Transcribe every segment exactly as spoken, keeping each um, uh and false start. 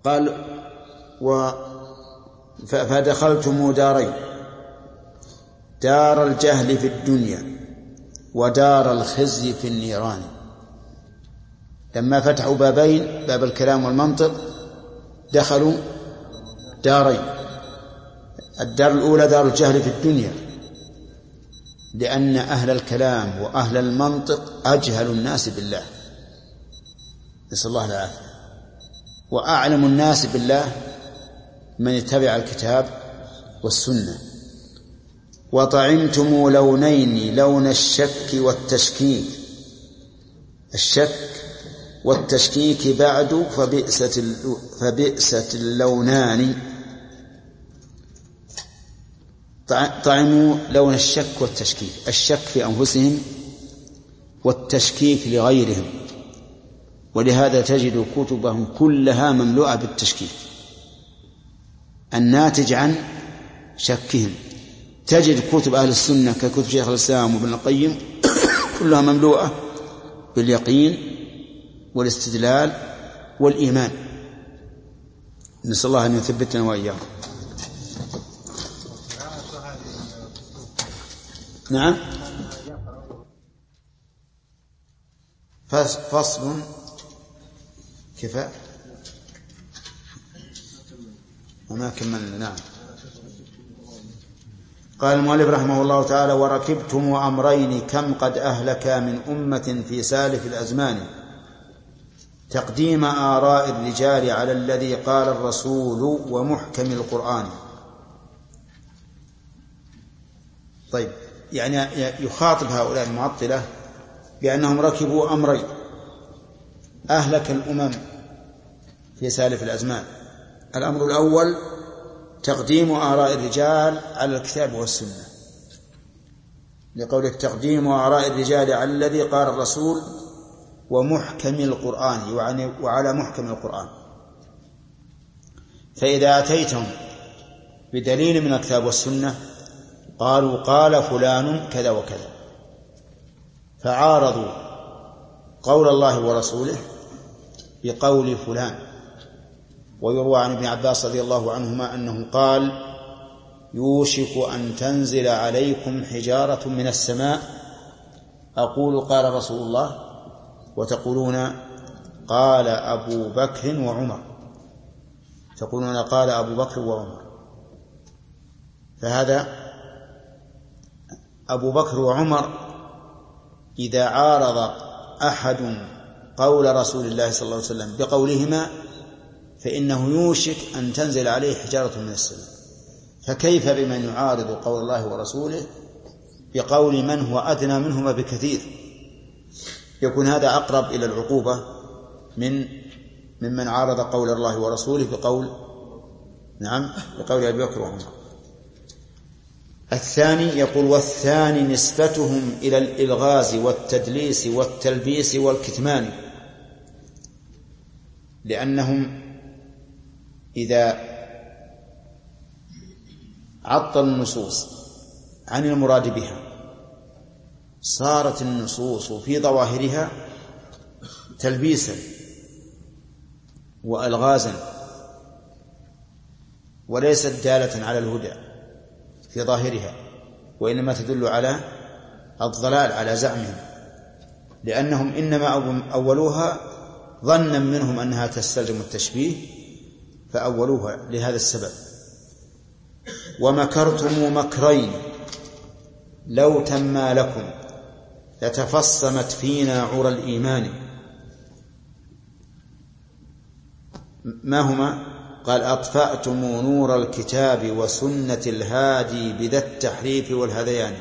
قال و فدخلتم دارين، دار الجهل في الدنيا ودار الخزي في النيران. لما فتحوا بابين، باب الكلام والمنطق، دخلوا دارين. الدار الأولى دار الجهل في الدنيا، لأن أهل الكلام وأهل المنطق أجهل الناس بالله، نسأل الله العافية، وأعلم الناس بالله من يتبع الكتاب والسنة. وطعمتم لونين، لون الشك والتشكيك، الشك والتشكيك بعد فبئست فبئست اللونان. طعموا لون الشك والتشكيك، الشك في أنفسهم والتشكيك لغيرهم، ولهذا تجد كتبهم كلها مملوءة بالتشكيك الناتج عن شكهم. تجد كتب أهل السنة ككتب شيخ الإسلام وابن القيم كلها مملوءة باليقين والاستدلال والإيمان. نسأل الله أن يثبتنا وإياكم. نعم. فصل كفاء وما كملنا. نعم. قال المؤلف رحمه الله تعالى: وركبتم أمرين كم قد أهلك من أمة في سالف الأزمان، تقديم آراء الرجال على الذي قال الرسول ومحكم القرآن. طيب، يعني يخاطب هؤلاء المعطلة بأنهم ركبوا أمرين أهلك الأمم في سالف الأزمان. الأمر الأول تقديم آراء الرجال على الكتاب والسنة، لقوله تقديم آراء الرجال على الذي قال الرسول ومحكم القرآن، وعلى محكم القرآن. فإذا أتيتهم بدليل من الكتاب والسنة قالوا قال فلان كذا وكذا، فعارضوا قول الله ورسوله بقول فلان. ويروى عن ابن عباس رضي الله عنهما أنه قال: يوشك أن تنزل عليكم حجارة من السماء أقول قال رسول الله وتقولون قال أبو بكر وعمر، تقولون قال أبو بكر وعمر. فهذا أبو بكر وعمر إذا عارض أحد قول رسول الله صلى الله عليه وسلم بقولهما فإنه يوشك أن تنزل عليه حجارة من السماء، فكيف بمن يعارض قول الله ورسوله بقول من هو أدنى منهما بكثير؟ يكون هذا أقرب إلى العقوبة من ممن عارض قول الله ورسوله بقول نعم بقول أبي بكر وعمر. الثاني يقول: والثاني نسبتهم إلى الإلغاز والتدليس والتلبيس والكتمان، لأنهم إذا عطلوا النصوص عن المراد بها صارت النصوص في ظواهرها تلبيسا وألغازا، وليست دالة على الهدى في ظاهرها، وإنما تدل على الضلال على زعمهم، لأنهم إنما أولوها ظنا منهم أنها تستلزم التشبيه فأولوها لهذا السبب. ومكرتم مكرين لو تما لكم لتفصمت فينا عرى الإيمان. ما هما؟ قال: أطفأتم نور الكتاب وسنة الهادي بذا التحريف والهذيان،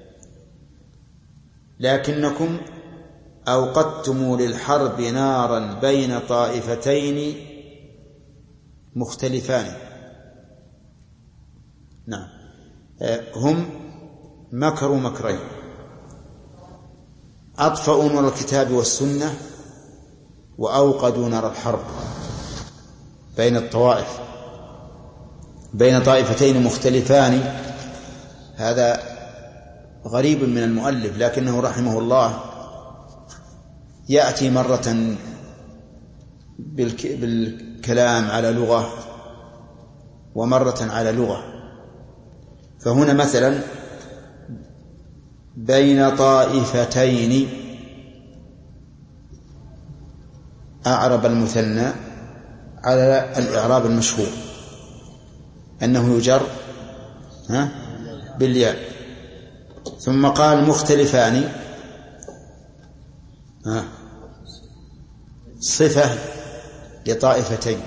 لكنكم أوقدتم للحرب نارا بين طائفتين مختلفان. نعم، هم مكروا مكرين: أطفأوا نور الكتاب والسنة وأوقدوا نار الحرب بين الطوائف، بين طائفتين مختلفان. هذا غريب من المؤلف، لكنه رحمه الله يأتي مرة بالكلام الكلام على لغة ومرة على لغة. فهنا مثلا بين طائفتين أعرب المثنى على الإعراب المشهور أنه يجر ها بالياء، ثم قال مختلفان ها صفة لطائفتين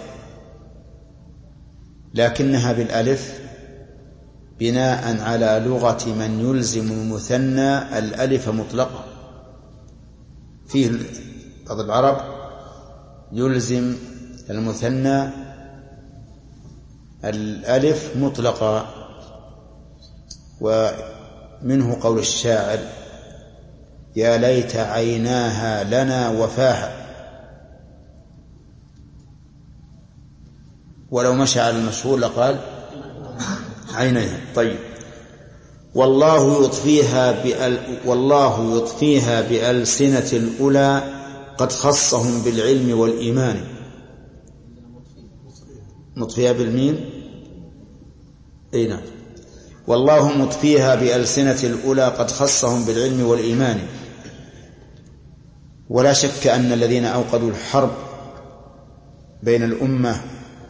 لكنها بالألف بناء على لغة من يلزم المثنى الألف مطلقا. فيه بعض العرب يلزم المثنى الألف مطلقا، ومنه قول الشاعر يا ليت عيناها لنا وفاها، ولو مشى على المشهور لقال عينيها. طيب والله يطفيها بأل والله يطفيها بألسنة الأولى قد خصهم بالعلم والإيمان. مطفيها بالمين أي نعم. والله مطفيها بألسنة الأولى قد خصهم بالعلم والإيمان. ولا شك أن الذين أوقدوا الحرب بين الأمة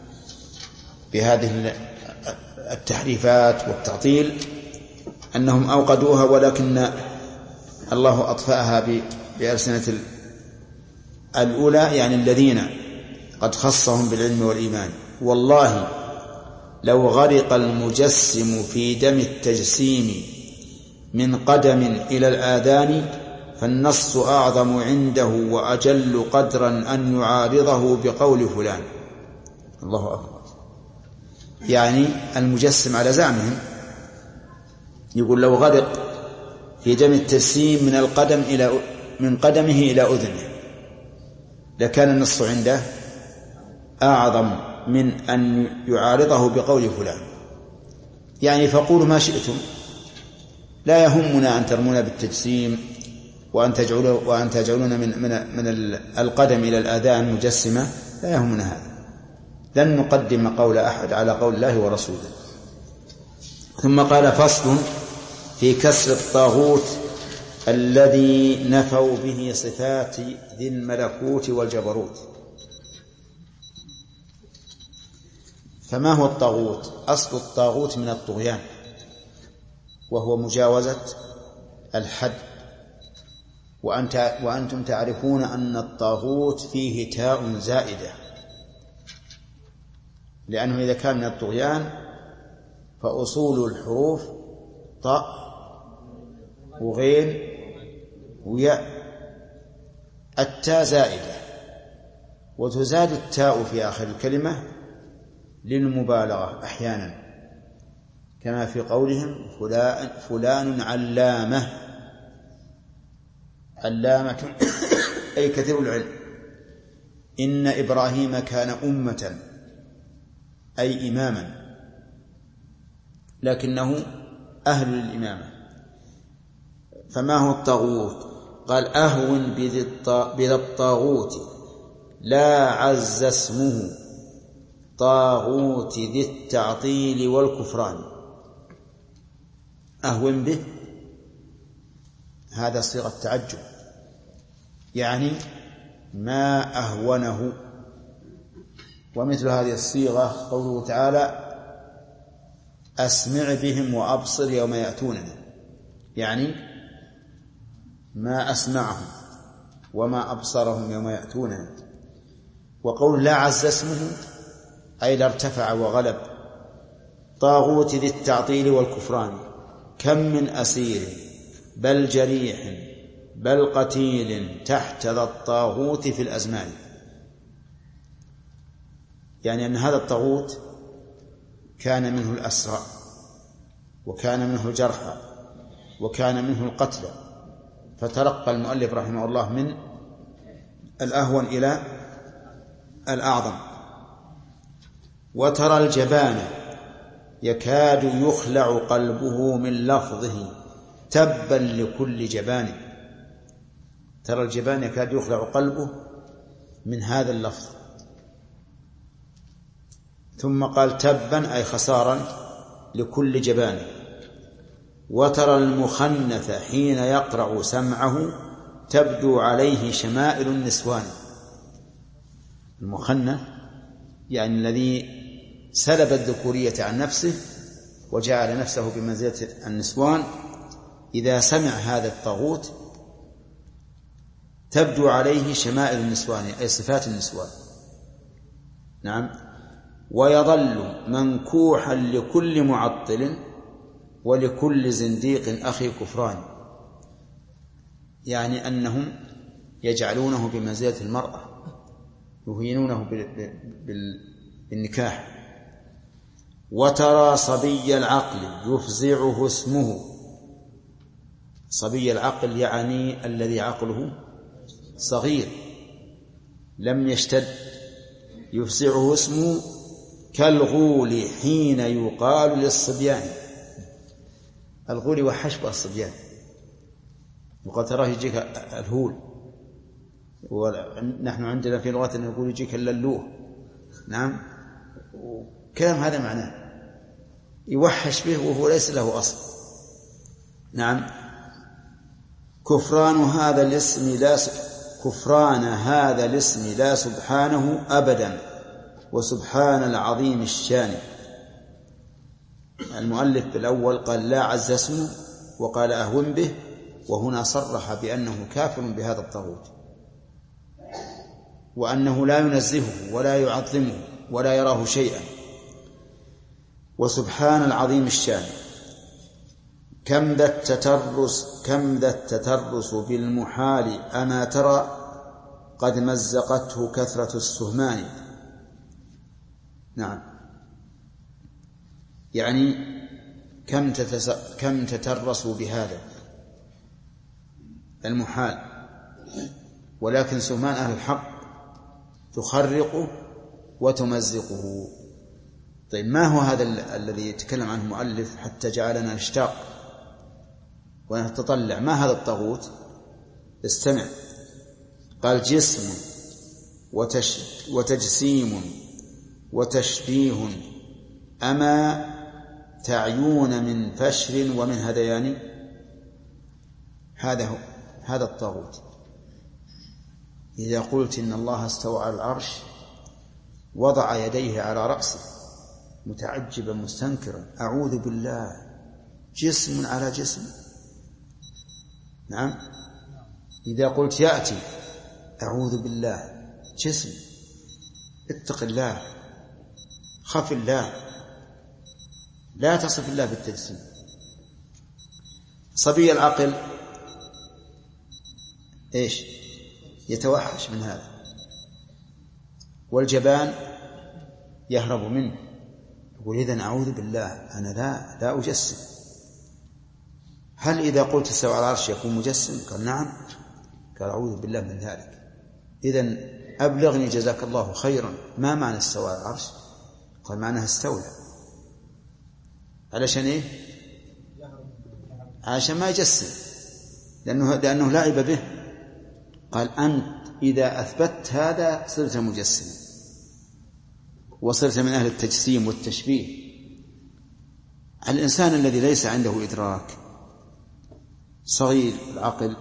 بهذه التحريفات والتعطيل أنهم أوقدوها، ولكن الله أطفأها بألسنة الأولى، يعني الذين قد خصهم بالعلم والإيمان. والله لو غرق المجسم في دم التجسيم من قدم إلى الآذان فالنص أعظم عنده وأجل قدرا أن يعارضه بقول فلان. الله أكبر. يعني المجسم على زعمهم يقول لو غرق في دم التجسيم من القدم إلى من قدمه إلى أذنه لكان النص عنده أعظم من أن يعارضه بقول فلان. يعني فقولوا ما شئتم، لا يهمنا أن ترمونا بالتجسيم وأن تجعلوا وأن تجعلون من من من القدم إلى الآذان مجسمة، لا يهمنا هذا، لن نقدم قول أحد على قول الله ورسوله. ثم قال فصل في كسر الطاغوت الذي نفوا به صفات ذي الملكوت والجبروت. فما هو الطاغوت؟ أصل الطاغوت من الطغيان، وهو مجاوزة الحد. وأنت وأنتم تعرفون أن الطاغوت فيه تاء زائدة، لأنه إذا كان من الطغيان فأصول الحروف طاء وغين وياء، التاء زائدة، وتزاد التاء في آخر الكلمة للمبالغة أحيانا، كما في قولهم فلان, فلان علامة. علامة أي كثير العلم. إن إبراهيم كان أمة أي إماما، لكنه أهل للإمامة. فما هو الطاغوت؟ قال أهون بذا الطاغوت لا عز اسمه طاغوت ذي التعطيل والكفران. أهون به هذا صيغة تعجب، يعني ما أهونه. ومثل هذه الصيغة قوله تعالى أسمع بهم وأبصر يوم يأتوننا، يعني ما أسمعهم وما أبصرهم يوم يأتوننا. وقول لا عز اسمه أي لا ارتفع وغلب. طاغوت ذي التعطيل والكفران، كم من أسير بل جريح بل قتيل تحت ذا الطاغوت في الأزمان. يعني أن هذا الطاغوت كان منه الأسرى، وكان منه الجرحى، وكان منه القتلى، فترقى المؤلف رحمه الله من الأهون إلى الأعظم. وترى الجبان يكاد يخلع قلبه من لفظه تبا لكل جبان. ترى الجبان يكاد يخلع قلبه من هذا اللفظ. ثم قال تبا أي خسارا لكل جبان. وترى المخنث حين يقرع سمعه تبدو عليه شمائل النسوان. المخنث يعني الذي سلب الذكورية عن نفسه وجعل نفسه بمنزلة النسوان، إذا سمع هذا الطاغوت تبدو عليه شمائل النسوان أي صفات النسوان. نعم. ويظل منكوحا لكل معطل ولكل زنديق أخي كفران، يعني أنهم يجعلونه بمنزلة المرأة، يهينونه بالنكاح. وترى صبي العقل يفزعه اسمه. صبي العقل يعني الذي عقله صغير لم يشتد، يفزعه اسمه كالغول حين يقال للصبيان. الغول وحشب الصبيان، وقد تراه يجيك الهول، ونحن عندنا في لغتنا نقول يجيك الللوه. نعم. كلام هذا معناه يوحش به وهو ليس له أصل. نعم. كفران هذا الاسم لا كفران هذا الاسم لا سبحانه أبدا وسبحان العظيم الشان. المؤلف بالأول قال لا عز اسمه وقال أهون به، وهنا صرح بأنه كافر بهذا الطاغوت وأنه لا ينزهه ولا يعظمه ولا يراه شيئا. وسبحان العظيم الشان. كم ذا التترس كم ذا التترس بالمحال أما ترى قد مزقته كثرة السهمان. نعم. يعني كم تتس... كم تترسوا بهذا المحال، ولكن سهمان أهل الحق تخرقه وتمزقه. طيب ما هو هذا ال... الذي يتكلم عنه المؤلف حتى جعلنا نشتاق ونتطلع؟ ما هذا الطاغوت؟ استمع. قال جسم وتش... وتجسيم وتشبيه أما تعيون من فشر ومن هذيان. هذا هو هذا الطاغوت. إذا قلت إن الله استوى على العرش وضع يديه على رأسه متعجبا مستنكرا، أعوذ بالله، جسم على جسم. نعم. إذا قلت يأتي، أعوذ بالله، جسم. اتق الله، خف الله، لا تصف الله بالتجسيم. صبي العقل إيش؟ يتوحش من هذا، والجبان يهرب منه، يقول إذن أعوذ بالله أنا لا لا أجسم. هل إذا قلت استوى على العرش يكون مجسم؟ قال نعم. قال أعوذ بالله من ذلك. إذن أبلغني جزاك الله خيرا، ما معنى استوى على العرش؟ قال معناها استولى. علشان إيه؟ علشان ما يجسم، لأنه, لأنه لعب به. قال أنت إذا أثبت هذا صرت مجسما وصرت من أهل التجسيم والتشبيه. الإنسان الذي ليس عنده إدراك، صغير العقل،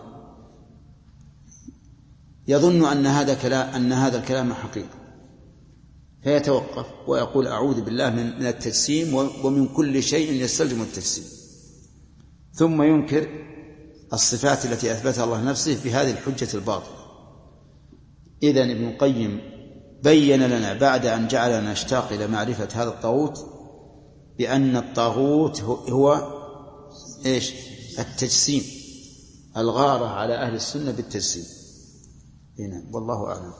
يظن أن هذا كلام أن هذا الكلام حقيقي، فيتوقف ويقول أعوذ بالله من, من التجسيم ومن كل شيء يستلزم التجسيم، ثم ينكر الصفات التي أثبتها الله نفسه بهذه الحجة الباطلة. إذن ابن القيم بين لنا بعد أن جعلنا نشتاق إلى معرفة هذا الطاغوت بأن الطاغوت هو إيش؟ التجسيم، الغارة على أهل السنة بالتجسيم. هنا والله أعلم.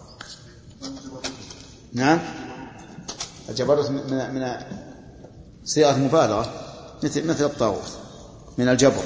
نعم. الجبروت من من صيغة مبالغة، مثل مثل الطاغوت من الجبر.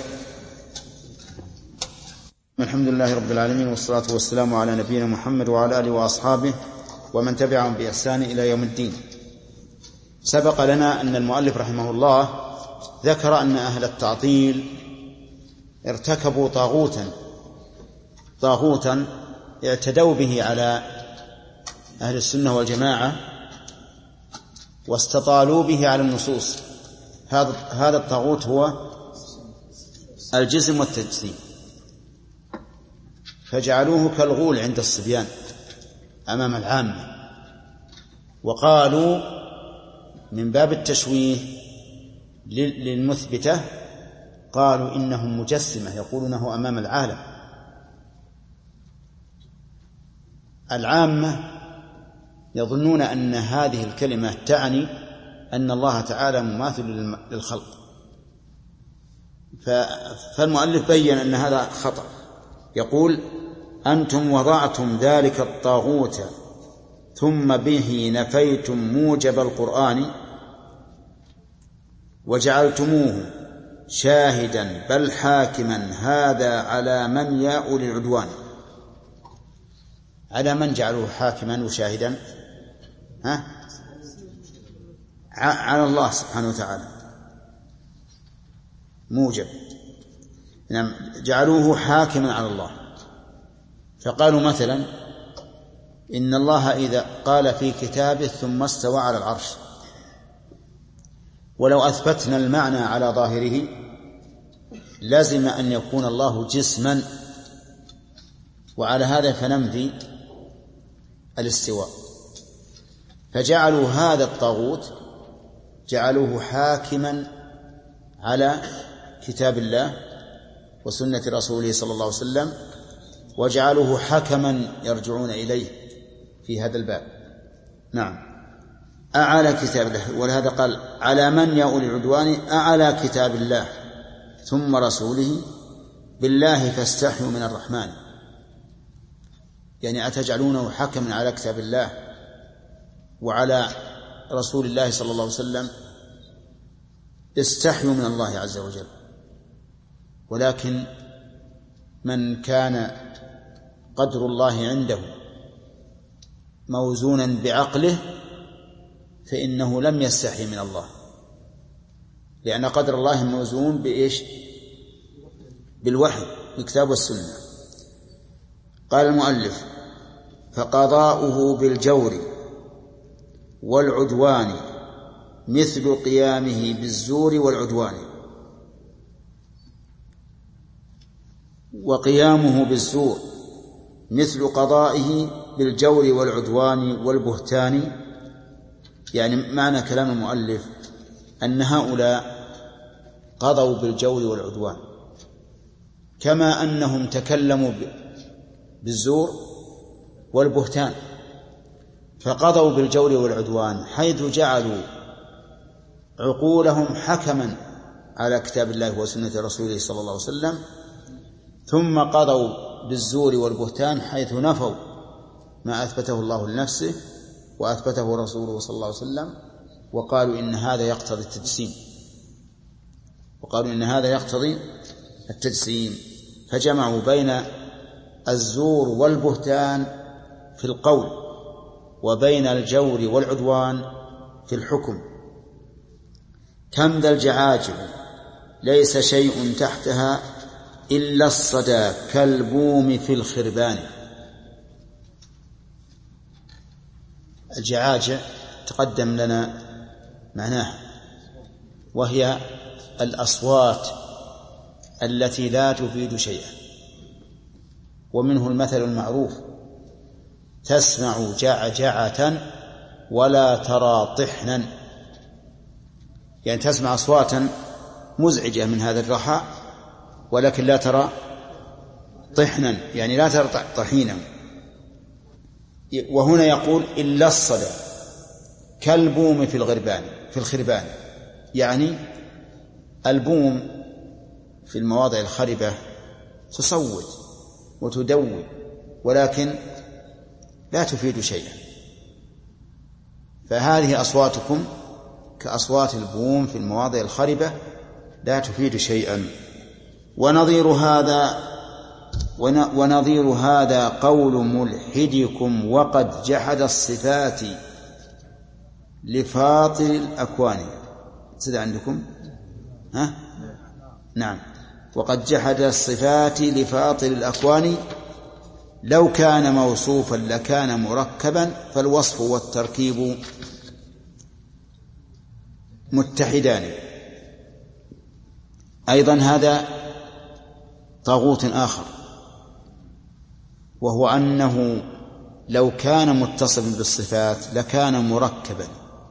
الحمد لله رب العالمين، والصلاة والسلام على نبينا محمد وعلى آله وأصحابه ومن تبعهم بإحسان إلى يوم الدين. سبق لنا أن المؤلف رحمه الله ذكر أن أهل التعطيل ارتكبوا طاغوتا طاغوتا اعتدوا به على أهل السنة والجماعة واستطالوا به على النصوص. هذا هذا الطاغوت هو الجسم والتجسيم، فجعلوه كالغول عند الصبيان أمام العامة، وقالوا من باب التشويه للمثبتة قالوا إنهم مجسمة يقولونه أمام العالم. العامة يظنون أن هذه الكلمة تعني أن الله تعالى مماثل للخلق، فالمؤلف بين أن هذا خطأ. يقول أنتم وضعتم ذلك الطاغوت ثم به نفيتم موجب القرآن وجعلتموه شاهدا بل حاكما، هذا على من يا أولي العدوان. على من جعلوه حاكما وشاهدا؟ ها؟ على الله سبحانه وتعالى موجب، نعم جعلوه حاكما على الله. فقالوا مثلا إن الله إذا قال في كتابه ثم استوى على العرش، ولو أثبتنا المعنى على ظاهره لازم أن يكون الله جسما، وعلى هذا فننفي الاستواء. فجعلوا هذا الطاغوت جعلوه حاكما على كتاب الله وسنة رسوله صلى الله عليه وسلم، وجعلوه حكما يرجعون إليه في هذا الباب. نعم أعلى كتاب الله، ولهذا قال على من يا أولي العدوان، أعلى كتاب الله ثم رسوله بالله فاستحيوا من الرحمن. يعني أتجعلونه حكما على كتاب الله وعلى رسول الله صلى الله عليه وسلم؟ استحيوا من الله عز وجل. ولكن من كان قدر الله عنده موزونا بعقله فإنه لم يستحي من الله، لأن قدر الله موزون بإيش؟ بالوحي، بالكتاب والسنة. قال المؤلف فقضاؤه بالجور والعدوان مثل قيامه بالزور والعدوان. وقيامه بالزور مثل قضائه بالجور والعدوان والبهتان. يعني معنى كلام المؤلف أن هؤلاء قضوا بالجور والعدوان كما أنهم تكلموا بالزور والبهتان، فقضوا بالجور والعدوان حيث جعلوا عقولهم حكما على كتاب الله وسنة رسوله صلى الله عليه وسلم، ثم قضوا بالزور والبهتان حيث نفوا ما أثبته الله لنفسه وأثبته رسوله صلى الله عليه وسلم، وقالوا إن هذا يقتضي التجسيم وقالوا إن هذا يقتضي التجسيم فجمعوا بين الزور والبهتان في القول وبين الجور والعدوان في الحكم. كم ذا الجعاجل ليس شيء تحتها إلا الصدى كالبوم في الخربان. الجعاجع تقدم لنا معناها، وهي الأصوات التي لا تفيد شيئا. ومنه المثل المعروف تسمع جعجعة ولا ترى طحنا، يعني تسمع أصواتا مزعجة من هذا الرخاء ولكن لا ترى طحنا، يعني لا ترى طحينا. وهنا يقول إلا الصدى كالبوم في الغربان في الخربان، يعني البوم في المواضع الخربة تصوت وتدوي ولكن لا تفيد شيئا، فهذه أصواتكم كأصوات البوم في المواضع الخربة لا تفيد شيئا. ونظير هذا ونظير هذا قول ملحدكم وقد جحد الصفات لفاطر الأكوان. سيد عندكم ها؟ نعم. وقد جحد الصفات لفاطر الأكوان لو كان موصوفا لكان مركبا فالوصف والتركيب متحدان. أيضا هذا طاغوت آخر، وهو أنه لو كان متصلا بالصفات لكان مركبا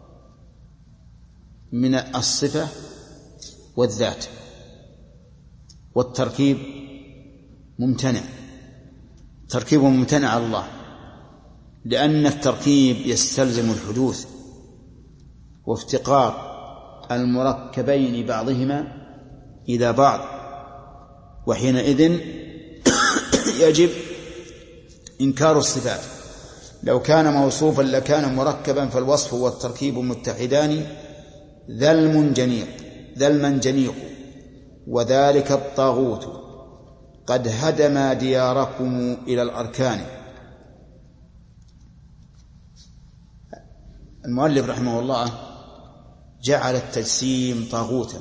من الصفة والذات، والتركيب ممتنع، تركيب ممتنع على الله، لأن التركيب يستلزم الحدوث وافتقار المركبين بعضهما إلى بعض، وحينئذ يجب إنكار الصفات. لو كان موصوفا لكان مركبا، فالوصف والتركيب متحدان ذا المنجنيق ذا المنجنيق وذلك الطاغوت قد هدم دياركم إلى الأركان. المؤلف رحمه الله جعل التجسيم طاغوتا،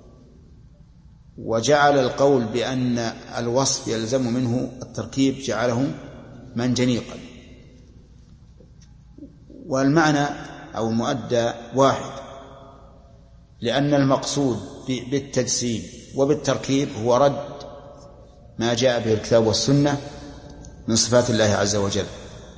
وجعل القول بأن الوصف يلزم منه التركيب جعله منجنيقا، والمعنى أو المؤدى واحد، لأن المقصود بالتجسيم وبالتركيب هو رد ما جاء به الكتاب والسنة من صفات الله عز وجل.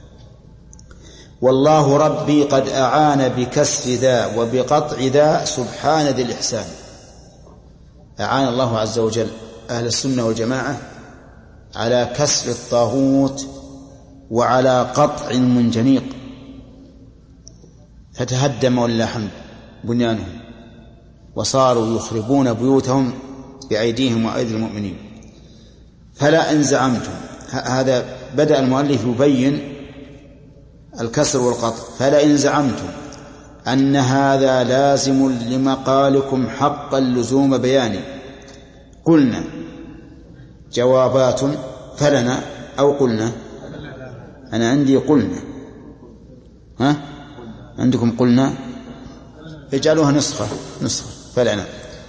والله ربي قد أعان بكسر ذا وبقطع ذا سبحان ذي الإحسان. أعان الله عز وجل أهل السنة والجماعة على كسر الطاغوت وعلى قطع المنجنيق، فتهدم ولله الحمد بنيانهم، وصاروا يخربون بيوتهم بأيديهم وأيدي المؤمنين. فلا إن زعمتم، هذا بدأ المؤلف يبين الكسر والقطع. فلا إن زعمتم أن هذا لازم لمقالكم حق اللزوم بياني، قلنا جوابات فلنا أو قلنا. أنا عندي قلنا، ها عندكم قلنا، اجعلوها نسخة نسخة فلنا.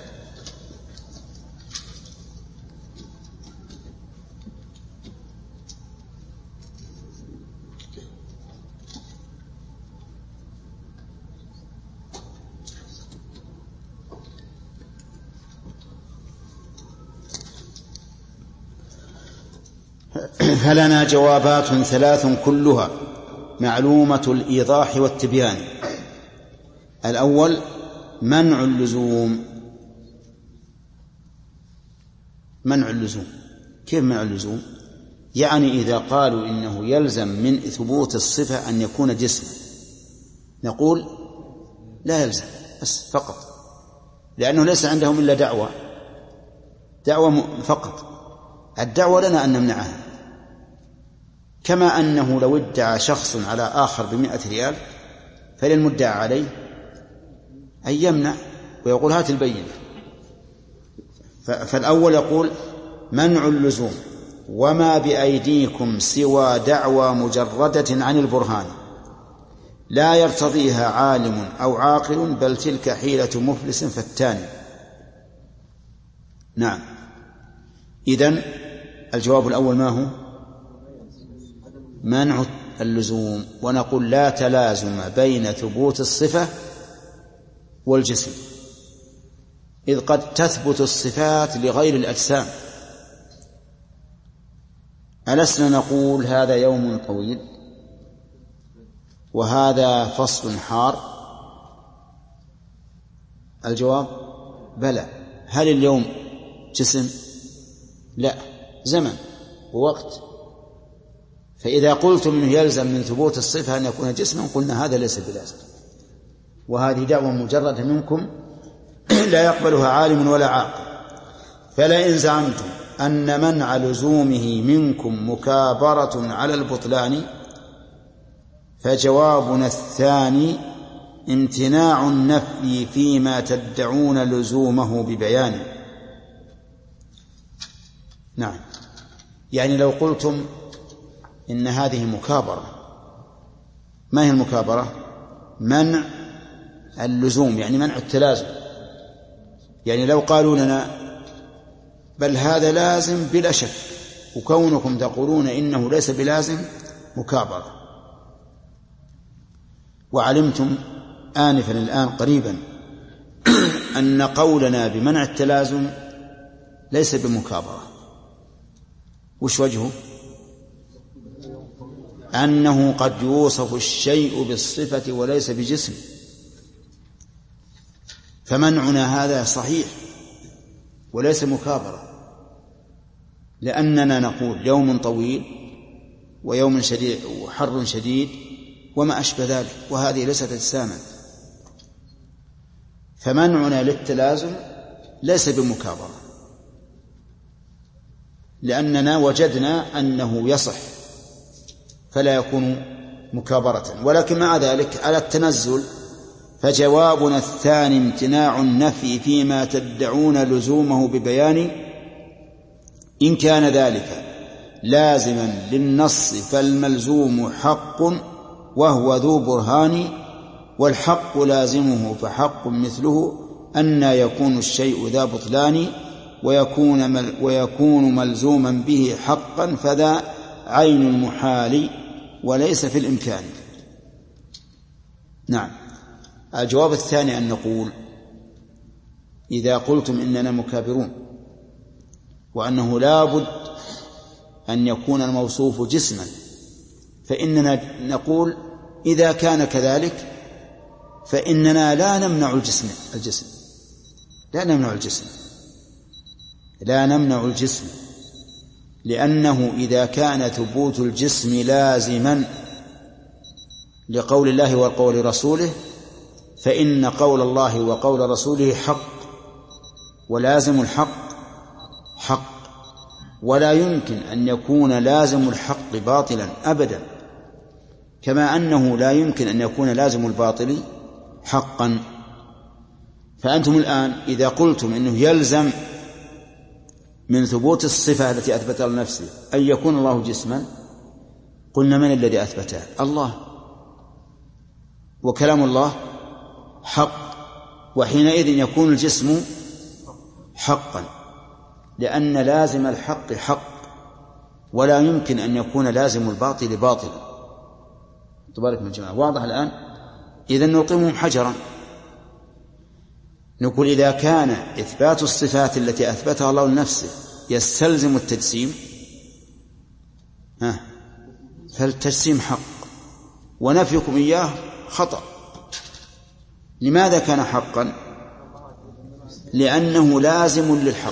فلنا جوابات ثلاث كلها معلومة الإيضاح والتبيان. الأول منع اللزوم. منع اللزوم كيف منع اللزوم؟ يعني إذا قالوا إنه يلزم من ثبوت الصفة أن يكون جسما، نقول لا يلزم بس فقط، لأنه ليس عندهم إلا دعوة دعوة فقط. الدعوة لنا أن نمنعها، كما أنه لو ادعى شخص على آخر بمئة ريال فللمدعى عليه أن يمنع ويقول هات البينة. فالأول يقول منع اللزوم وما بأيديكم سوى دعوى مجردة عن البرهان لا يرتضيها عالم أو عاقل، بل تلك حيلة مفلس فتان. نعم، إذن الجواب الأول ما هو؟ منع اللزوم. ونقول لا تلازم بين ثبوت الصفة والجسم، إذ قد تثبت الصفات لغير الأجسام. ألسنا نقول هذا يوم طويل وهذا فصل حار؟ الجواب بلى. هل اليوم جسم؟ لا، زمن ووقت. فإذا قلتم أنه يلزم من ثبوت الصفة أن يكون جسما، قلنا هذا ليس بلازم، وهذه دعوة مجردة منكم لا يقبلها عالم ولا عاقل. فلئن زعمتم أن منع لزومه منكم مكابرة على البطلان، فجوابنا الثاني امتناع النفي فيما تدعون لزومه ببيان. نعم، يعني لو قلتم إن هذه مكابرة، ما هي المكابرة؟ منع اللزوم، يعني منع التلازم. يعني لو قالوا لنا بل هذا لازم بلا شك، وكونكم تقولون إنه ليس بلازم، مكابرة. وعلمتم آنفا الآن قريبا أن قولنا بمنع التلازم ليس بمكابرة. وش وجهه؟ أنه قد يوصف الشيء بالصفة وليس بجسم، فمنعنا هذا صحيح وليس مكابرة، لأننا نقول يوم طويل ويوم شديد وحر شديد وما أشبه ذلك، وهذه ليست أجساما. فمنعنا للتلازم ليس بمكابرة، لأننا وجدنا أنه يصح فلا يكون مكابرة. ولكن مع ذلك على التنزل فجوابنا الثاني امتناع النفي فيما تدعون لزومه ببيان إن كان ذلك لازما للنص فالملزوم حق وهو ذو برهان والحق لازمه فحق مثله أن يكون الشيء ذا بطلان ويكون, مل ويكون ملزوما به حقا فذا عين المحال وليس في الإمكان. نعم. الجواب الثاني أن نقول إذا قلتم إننا مكابرون وأنه لا بد أن يكون الموصوف جسما، فإننا نقول إذا كان كذلك فإننا لا نمنع الجسم الجسم لا نمنع الجسم لا نمنع الجسم لأنه إذا كان ثبوت الجسم لازما لقول الله وقول رسوله فإن قول الله وقول رسوله حق، ولازم الحق حق، ولا يمكن أن يكون لازم الحق باطلا أبدا، كما أنه لا يمكن أن يكون لازم الباطل حقا. فأنتم الآن إذا قلتم إنه يلزم من ثبوت الصفة التي أثبتها لنفسه أن يكون الله جسما، قلنا من الذي أثبته؟ الله، وكلام الله حق، وحينئذ يكون الجسم حقا، لأن لازم الحق حق، ولا يمكن أن يكون لازم الباطل باطلا. تبارك من جماعة. واضح الآن؟ إذن نلقمهم حجرا، نقول إذا كان إثبات الصفات التي أثبتها الله لنفسه يستلزم التجسيم ها فالتجسيم حق، ونفيكم إياه خطأ. لماذا كان حقا؟ لأنه لازم للحق،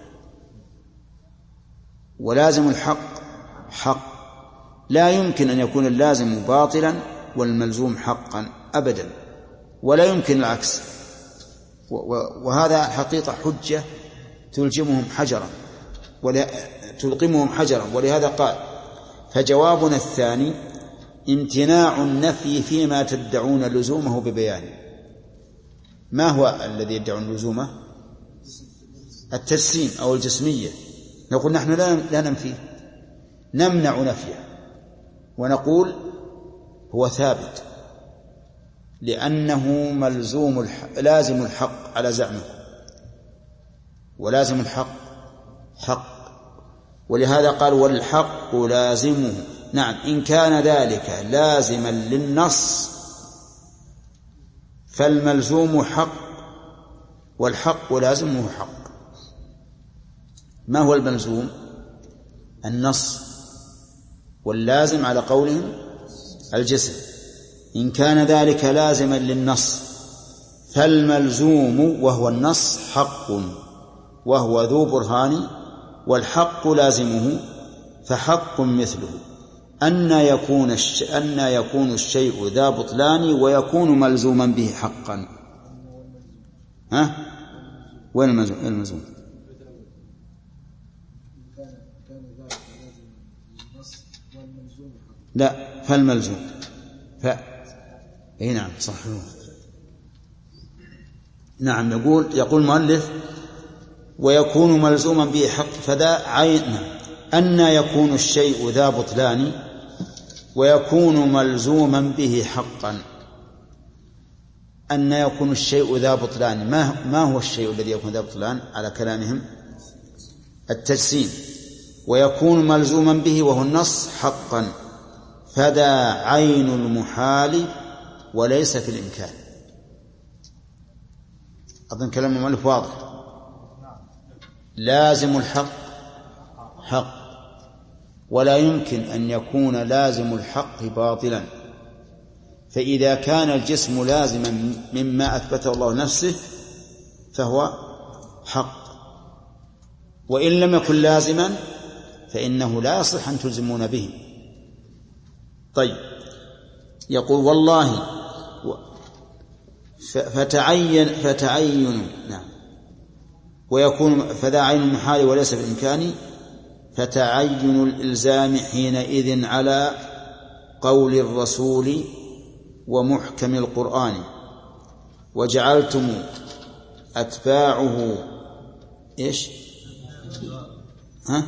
ولازم الحق حق، لا يمكن أن يكون اللازم باطلا والملزوم حقا أبدا، ولا يمكن العكس. وهذا حقيقة حجة تلجمهم حجرا تلقمهم حجرا. ولهذا قال فجوابنا الثاني امتناع النفي فيما تدعون لزومه ببيان. ما هو الذي يدعون لزومه؟ التجسيم أو الجسمية. نقول نحن لا ننفيه، نمنع نفيه، ونقول هو ثابت لأنه ملزوم الحق، لازم الحق على زعمه، ولازم الحق حق، ولهذا قال والحق لازمه. نعم، إن كان ذلك لازما للنص فالملزوم حق والحق لازمه حق. ما هو الملزوم؟ النص، واللازم على قولهم الجسم. إن كان ذلك لازما للنص فالملزوم وهو النص حق وهو ذو برهان والحق لازمه فحق مثله أن يكون الش... أن يكون الشيء ذا بطلان ويكون ملزوما به حقا. ها؟ وين الملزوم؟ الملزوم لا، فالملزوم ف اي نعم صح. نعم. يقول يقول المؤلف ويكون ملزوما به حق فذا عين أن يكون الشيء ذا بطلان ويكون ملزوما به حقا. أن يكون الشيء ذا بطلان، ما ما هو الشيء الذي يكون ذا بطلان على كلامهم؟ التجسيم. ويكون ملزوما به وهو النص حقا فذا عين المحال وليس في الإمكان. أظن كلام المؤلف واضح. لازم الحق حق، ولا يمكن أن يكون لازم الحق باطلا، فإذا كان الجسم لازما مما أثبته الله نفسه فهو حق، وإن لم يكن لازما فإنه لا يصح أن تلزمون به. طيب، يقول والله فتعين فتعين نعم ويكون فذا عين المحال وليس بالإمكان، فتعين الإلزام حينئذ على قول الرسول ومحكم القرآن، وجعلتم أتباعه إيش ها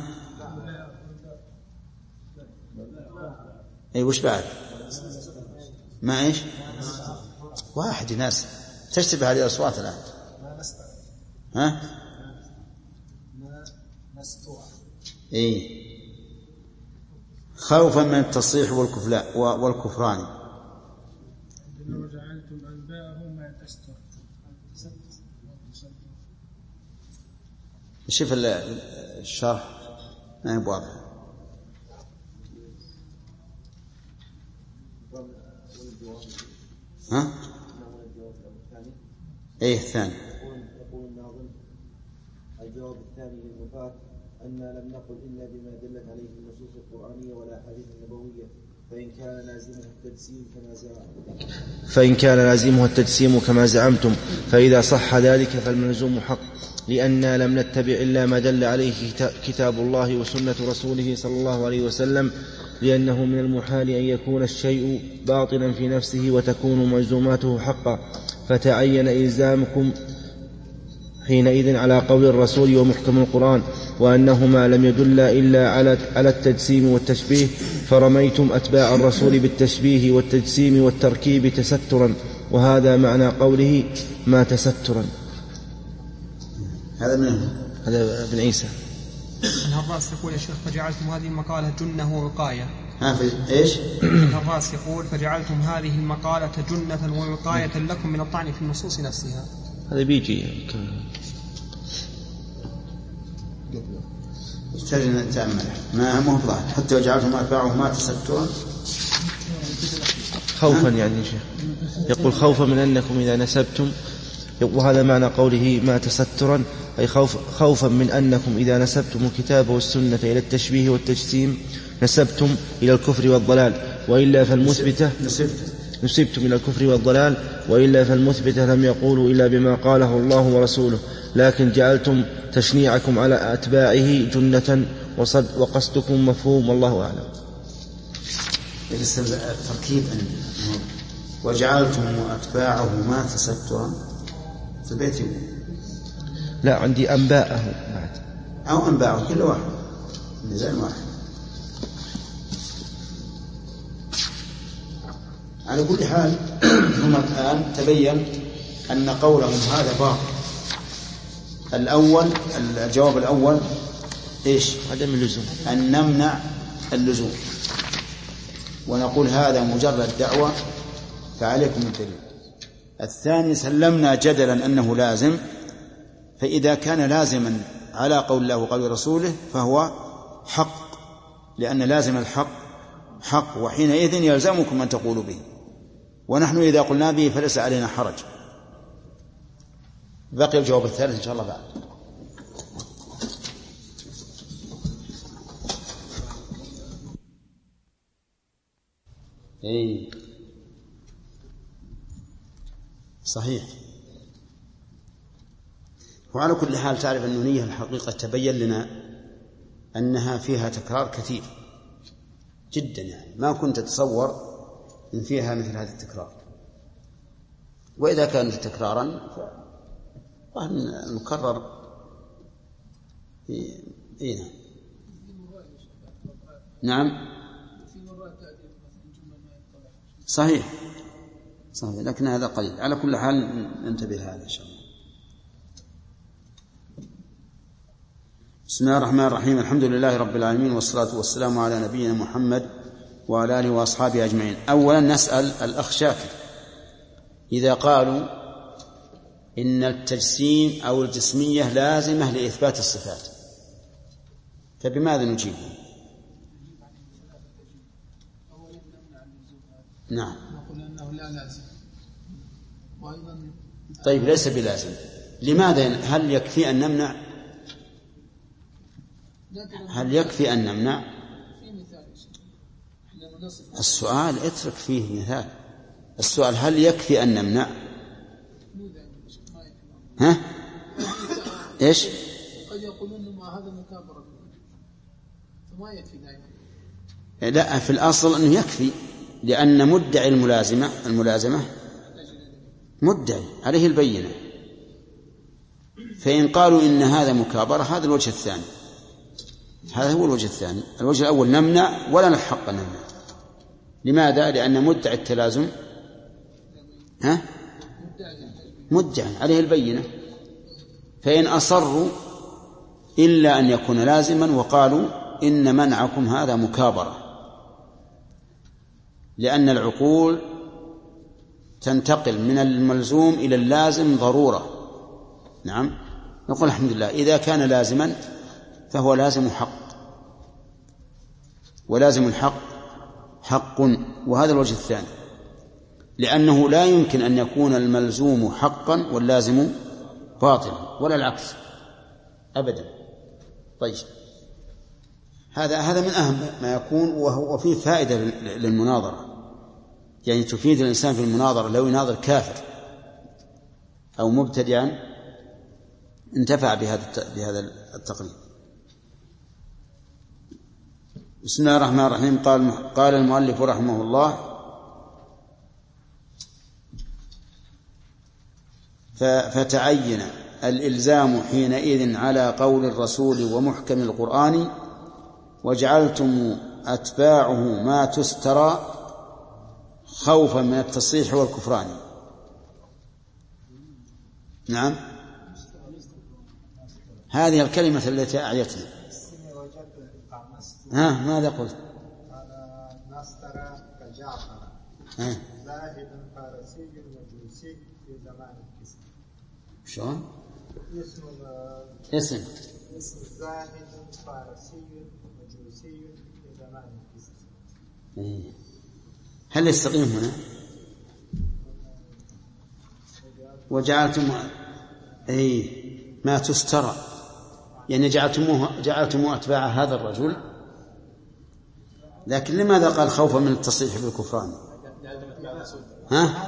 أي وش بعد ما إيش واحد ناس تشتبه هذه الأصوات الآن ها إيه خوفا من التصريح والكفران. وجعلتم أنباءهم ما تستر. شوف الشرح ما هو واضح. ها ايه الثاني يقول الناظم الجواب الثاني للنفاة أن لم نقل إلا بما دلت عليه النصوص القرآنية ولا الأحاديث النبوية، فإن كان لازمه التجسيم كما زعمتم فإن كان لازمه التجسيم كما زعمتم فإذا صح ذلك فالملزوم حق، لأننا لم نتبع إلا ما دل عليه كتاب الله وسنة رسوله صلى الله عليه وسلم، لأنه من المحال أن يكون الشيء باطلا في نفسه وتكون ملزوماته حقا، فتعين إلزامكم حينئذ على قول الرسول ومحكم القرآن، وأنهما لم يدلا إلا على التجسيم والتشبيه، فرميتم أتباع الرسول بالتشبيه والتجسيم والتركيب تسترا، وهذا معنى قوله ما تسترا. هذا من هذا ابن عيسى. الهراس يقول يا شيخ فجعلتم هذه المقالة جنة ووقاية. ها في ايش؟ الهراس يقول فجعلتم هذه المقالة جنة ووقاية لكم من الطعن في النصوص نفسها. هذا بيجي يحتاج أن نتأمل ما هم ظاهر حتى وجعلتم أتباعه ما تسترا خوفا يعني شيخ يقول خوفا من أنكم إذا نسبتم، وهذا معنى قوله ما تسترا أي خوف خوفا من أنكم إذا نسبتم الكتاب والسنة إلى التشبيه والتجسيم نسبتم إلى الكفر والضلال، وإلا فالمثبتة نسبتم إلى الكفر والضلال، وإلا فالمثبتة لم يقولوا إلا بما قاله الله ورسوله، لكن جعلتم تشنيعكم على أتباعه جنة وقصدكم مفهوم، والله أعلم. التركيب وجعلتم أتباعه ما تسترا في البيت لا عندي أنباءه بعد أو أنباءه كل واحد ميزان واحد. على كل حال ثم الآن تبين أن قولهم هذا باطل. الأول الجواب الأول إيش؟ عدم اللزوم، أن نمنع اللزوم ونقول هذا مجرد دعوة فعليكم الدليل. الثاني سلمنا جدلا أنه لازم، فإذا كان لازما على قول الله وقول رسوله فهو حق، لأن لازم الحق حق، وحينئذ يلزمكم أن تقولوا به، ونحن إذا قلنا به فليس علينا حرج. بقي الجواب الثالث إن شاء الله بعد. إيه صحيح. وعلى كل حال تعرف أن النية الحقيقة تبين لنا أنها فيها تكرار كثير جدا، يعني ما كنت تتصور إن فيها مثل هذا التكرار، وإذا كانت تكرارا فالمكرر إيه نعم صحيح صحيح، لكن هذا قليل. على كل حال ننتبه هذا إن شاء الله. بسم الله الرحمن الرحيم، الحمد لله رب العالمين، والصلاة والسلام على نبينا محمد وعلى آله وأصحابه أجمعين. أولا نسأل الأخ شاكر، إذا قالوا إن التجسيم أو الجسمية لازمة لإثبات الصفات، فبماذا نجيب؟ نعم. نقول أنه لا لازم. وأيضا طيب ليس بلازم. لماذا؟ هل يكفي أن نمنع؟ هل يكفي أن نمنع؟ السؤال اترك فيه مثال. السؤال هل يكفي أن نمنع؟ ها؟ إيش؟ قد يقولون ما هذا مكابرة فما يكفي دائما. لا، في الأصل أنه يكفي، لأن مدعي الملازمة الملازمة مدعي عليه البينة، فإن قالوا إن هذا مكابرة هذا الوجه الثاني، هذا هو الوجه الثاني. الوجه الأول نمنع ولا نحق نمنع. لماذا؟ لأن مدعي التلازم ها مدعي عليه البينة، فإن أصروا إلا أن يكون لازما وقالوا إن منعكم هذا مكابرة، لأن العقول تنتقل من الملزوم إلى اللازم ضرورة. نعم، نقول الحمد لله إذا كان لازما فهو لازم حق، ولازم الحق حق، وهذا الوجه الثاني، لأنه لا يمكن أن يكون الملزوم حقا واللازم باطلا ولا العكس أبدا. طيب هذا هذا من أهم ما يكون، وهو فيه فائدة للمناظرة، يعني تفيد الإنسان في المناظرة. لو يناظر كافر أو مبتدعا انتفع بهذا بهذا التقليد. بسم الله الرحمن الرحيم. قال قال المؤلف رحمه الله: فتعين الإلزام حينئذ على قول الرسول ومحكم القرآن، وجعلتم أتباعه ما تسترى خوفا من التصحيح والكفران. نعم، هذه الكلمة التي أعيتنا. ها ماذا قلت؟ نسترى كجعفر زاهد فارسي مجوسي في زمان الكسر. شلون؟ اسم اسم اسم زاهد فارسي مجوسي في زمان الكسر. إيه. هل يستقيم هنا؟ وجعلتم أي ما تسترى، يعني جعلتموه جعلتموه أتباع هذا الرجل، لكن لماذا قال خوفا من التصحيح بالكفران؟ ها؟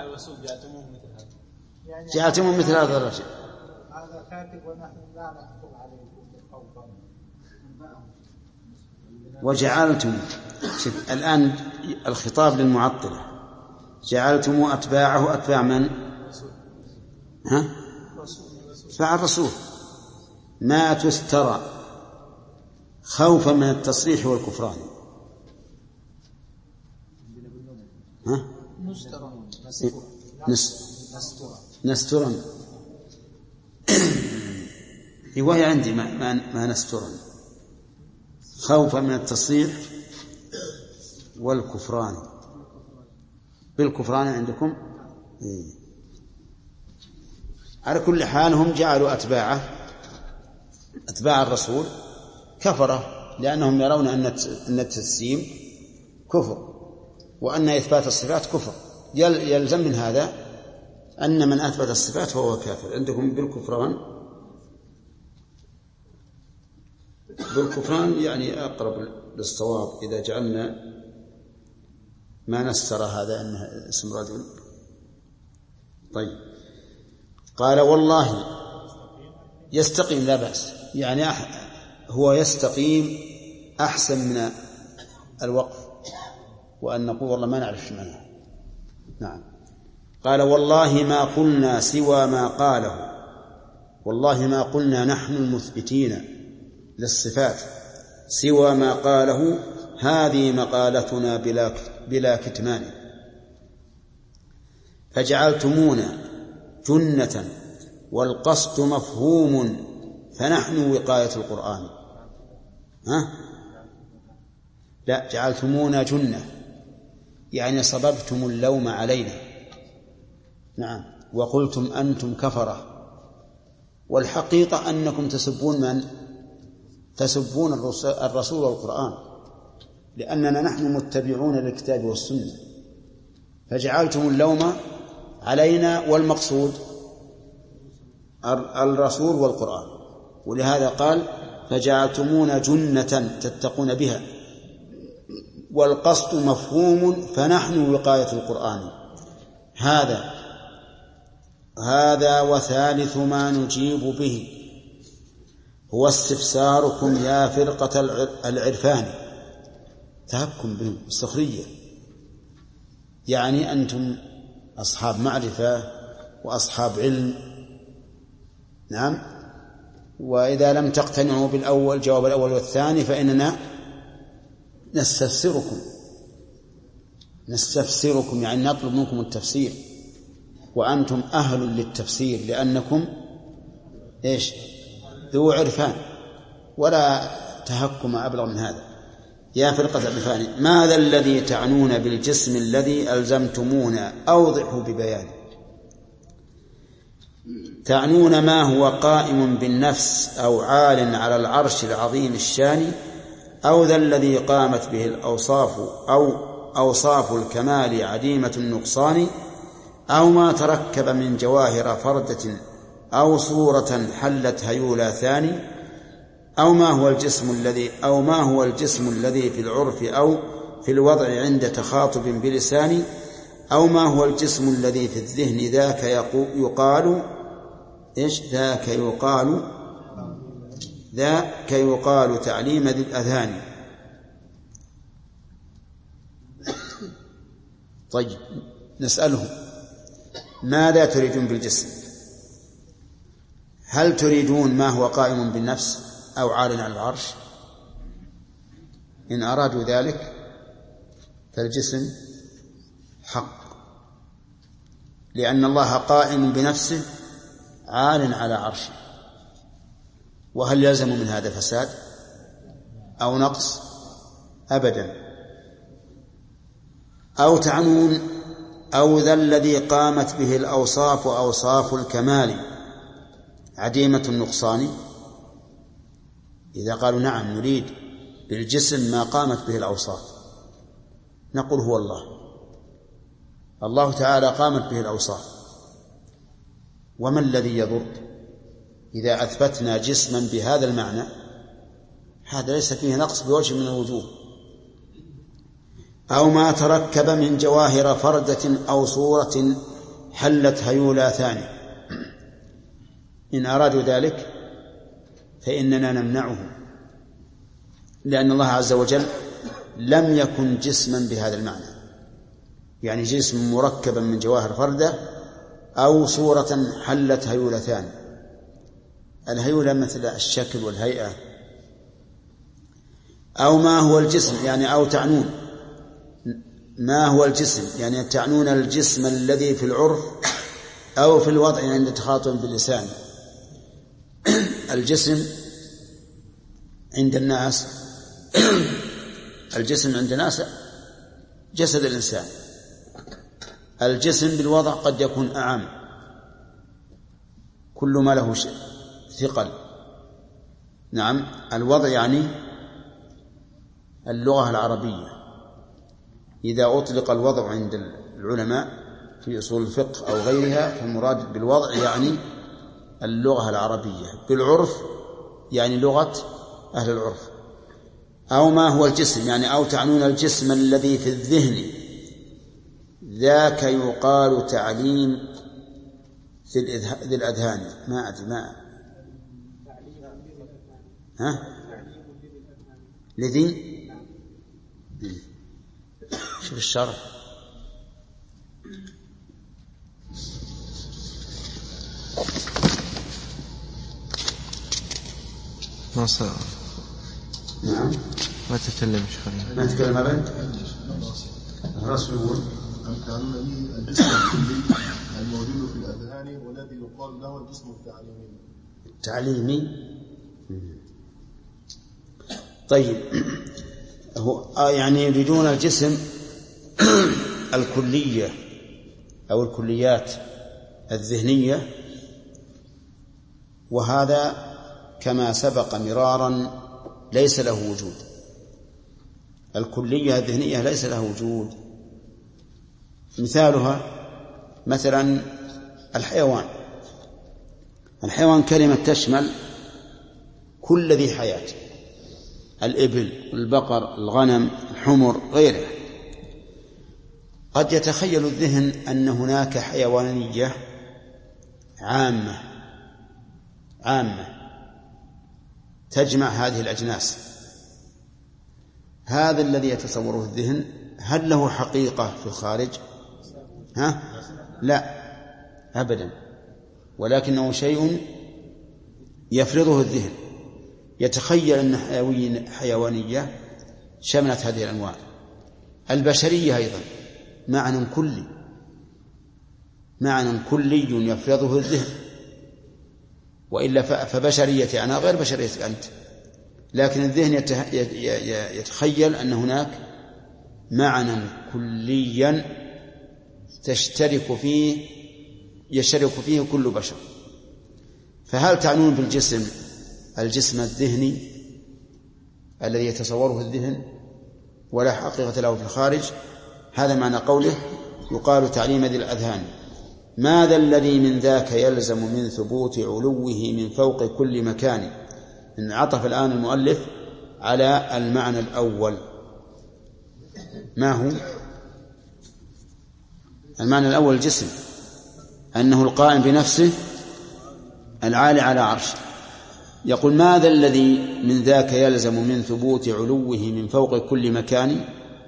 جعلتموه مثل هذا الرجل. هذا كاتب ونحن لا نحكم عليه خوفا. وجعلتم، شوف الآن الخطاب للمعطلة، جعلتم أتباعه أتباع من؟ ها؟ أتباع الرسول ما تسترى خوفا من التصريح والكفران. ها؟ نسترا نسترا وهي عندي ما, ما, ما نسترا خوفا من التصريح والكفران. بالكفران عندكم إيه. على كل حال هم جعلوا أتباعه أتباع الرسول كفرة، لأنهم يرون أن التجسيم كفر وأن إثبات الصفات كفر. يلزم من هذا أن من أثبت الصفات فهو كافر. عندكم بالكفران بالكفران يعني أقرب للصواب إذا جعلنا ما نستر هذا أنه اسم رجل. طيب قال والله يستقيم لا بأس، يعني هو يستقيم أحسن من الوقف وأن نقول والله ما نعرف معناه. نعم. قال والله ما قلنا سوى ما قاله، والله ما قلنا نحن المثبتين للصفات سوى ما قاله، هذه مقالتنا بلا بلا كتمان. فجعلتمونا جنة والقصد مفهوم، فنحن وقاية القرآن. ها؟ لا، جعلتمونا جنة يعني صببتم اللوم علينا. نعم، وقلتم أنتم كفرة، والحقيقة أنكم تسبون من؟ تسبون الرسول والقرآن، لأننا نحن متبعون للكتاب والسنة، فجعلتم اللوم علينا والمقصود الرسول والقرآن. ولهذا قال فجعلتمون جنة تتقون بها، والقصد مفهوم، فنحن وقاية القرآن. هذا هذا وثالث ما نجيب به هو استفساركم يا فرقة العرفان. تهكم بهم السخرية، يعني أنتم أصحاب معرفة وأصحاب علم، نعم، وإذا لم تقتنعوا بالأول جواب الأول والثاني فإننا نستفسركم نستفسركم يعني نطلب منكم التفسير، وأنتم أهل للتفسير لأنكم إيش؟ ذو عرفان، ولا تهكم أبلغ من هذا. يا فرقة العرفان ماذا الذي تعنون بالجسم الذي ألزمتمونا؟ أوضحوا ببيان. تعنون ما هو قائم بالنفس أو عال على العرش العظيم الشان، أو ذا الذي قامت به الأوصاف أو أوصاف الكمال عديمة النقصان، أو ما تركب من جواهر فردة أو صورة حلت هيولا ثاني، أو ما هو الجسم الذي أو ما هو الجسم الذي في العرف أو في الوضع عند تخاطب بلسان، أو ما هو الجسم الذي في الذهن ذاك يقال إيش ذاك يقال ذاك يقال تعليم ذي الأذهان. طيب نسأله ماذا تريدون بالجسم؟ هل تريدون ما هو قائم بالنفس أو عال على العرش؟ إن أرادوا ذلك فالجسم حق، لأن الله قائم بنفسه عال على عرشه. وهل يلزم من هذا فساد أو نقص؟ أبدا. أو تعنون أو ذا الذي قامت به الأوصاف أوصاف الكمال عديمة النقصان. إذا قالوا نعم نريد بالجسم ما قامت به الأوصاف، نقول هو الله الله تعالى قامت به الأوصاف. وما الذي يضر إذا أثبتنا جسما بهذا المعنى؟ هذا ليس فيه نقص بوجه من الوجوه. أو ما تركب من جواهر فردة أو صورة حلت هيولا ثاني. إن أرادوا ذلك فإننا نمنعه، لأن الله عز وجل لم يكن جسما بهذا المعنى، يعني جسم مركبا من جواهر فردة أو صورة حلت هيولا ثاني. الهيولة مثل الشكل والهيئة. أو ما هو الجسم يعني أو تعنون ما هو الجسم يعني تعنون الجسم الذي في العرف أو في الوضع عند تخاطب باللسان. الجسم عند الناس الجسم عند الناس جسد الإنسان. الجسم بالوضع قد يكون أعم، كل ما له ثقل. نعم، الوضع يعني اللغة العربية. إذا أطلق الوضع عند العلماء في أصول الفقه أو غيرها فالمراد بالوضع يعني اللغة العربية، بالعرف يعني لغة أهل العرف. أو ما هو الجسم يعني أو تعنون الجسم الذي في الذهن ذاك يقال تعليم ذي الأذهان. ما أدري ما ها لذي شوف الشرح. ما صار. نعم ما تتكلم شوية. ما تتكلم أبدا. الرسول يقول تعلم الجسم الكلي الموجود في الأذهان والذي يقال له الجسم التعليمي. التعليمي. طيب هو يعني يريدون الجسم الكلية أو الكليات الذهنية، وهذا كما سبق مرارا ليس له وجود. الكلية الذهنية ليس له وجود. مثالها مثلا الحيوان. الحيوان كلمة تشمل كل ذي حياة، الإبل، البقر، الغنم، الحمر، غيره. قد يتخيل الذهن أن هناك حيوانية عامة عامة تجمع هذه الأجناس. هذا الذي يتصوره الذهن هل له حقيقة في الخارج؟ ها؟ لا أبدا، ولكنه شيء يفرضه الذهن. يتخيل أن حيوانية شملت هذه الأنواع. البشرية أيضا معنى كلي، معنى كلي يفرضه الذهن، وإلا فبشرية أنا غير بشرية أنت. لكن الذهن يتخيل أن هناك معنى كليا تشترك فيه يشترك فيه كل بشر. فهل تعنون بالجسم الجسم الذهني الذي يتصوره الذهن ولا حقيقة له في الخارج؟ هذا معنى قوله يقال تعليم ذي الأذهان. ماذا الذي من ذاك يلزم من ثبوت علوه من فوق كل مكان؟ انعطف الآن المؤلف على المعنى الأول. ما هو المعنى الأول؟ الجسم، أنه القائم بنفسه العالي على عرشه. يقول ماذا الذي من ذاك يلزم من ثبوت علوه من فوق كل مكان؟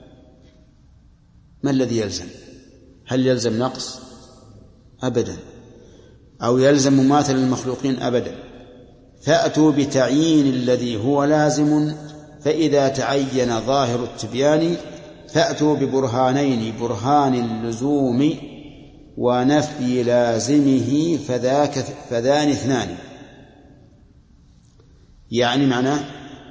ما الذي يلزم؟ هل يلزم نقص؟ أبدا. أو يلزم مماثل للمخلوقين؟ أبدا. فأتوا بتعيين الذي هو لازم، فإذا تعين ظاهر التبيان فأتوا ببرهانين، برهان اللزوم ونفي لازمه فذاك فذان اثنان. يعني معناه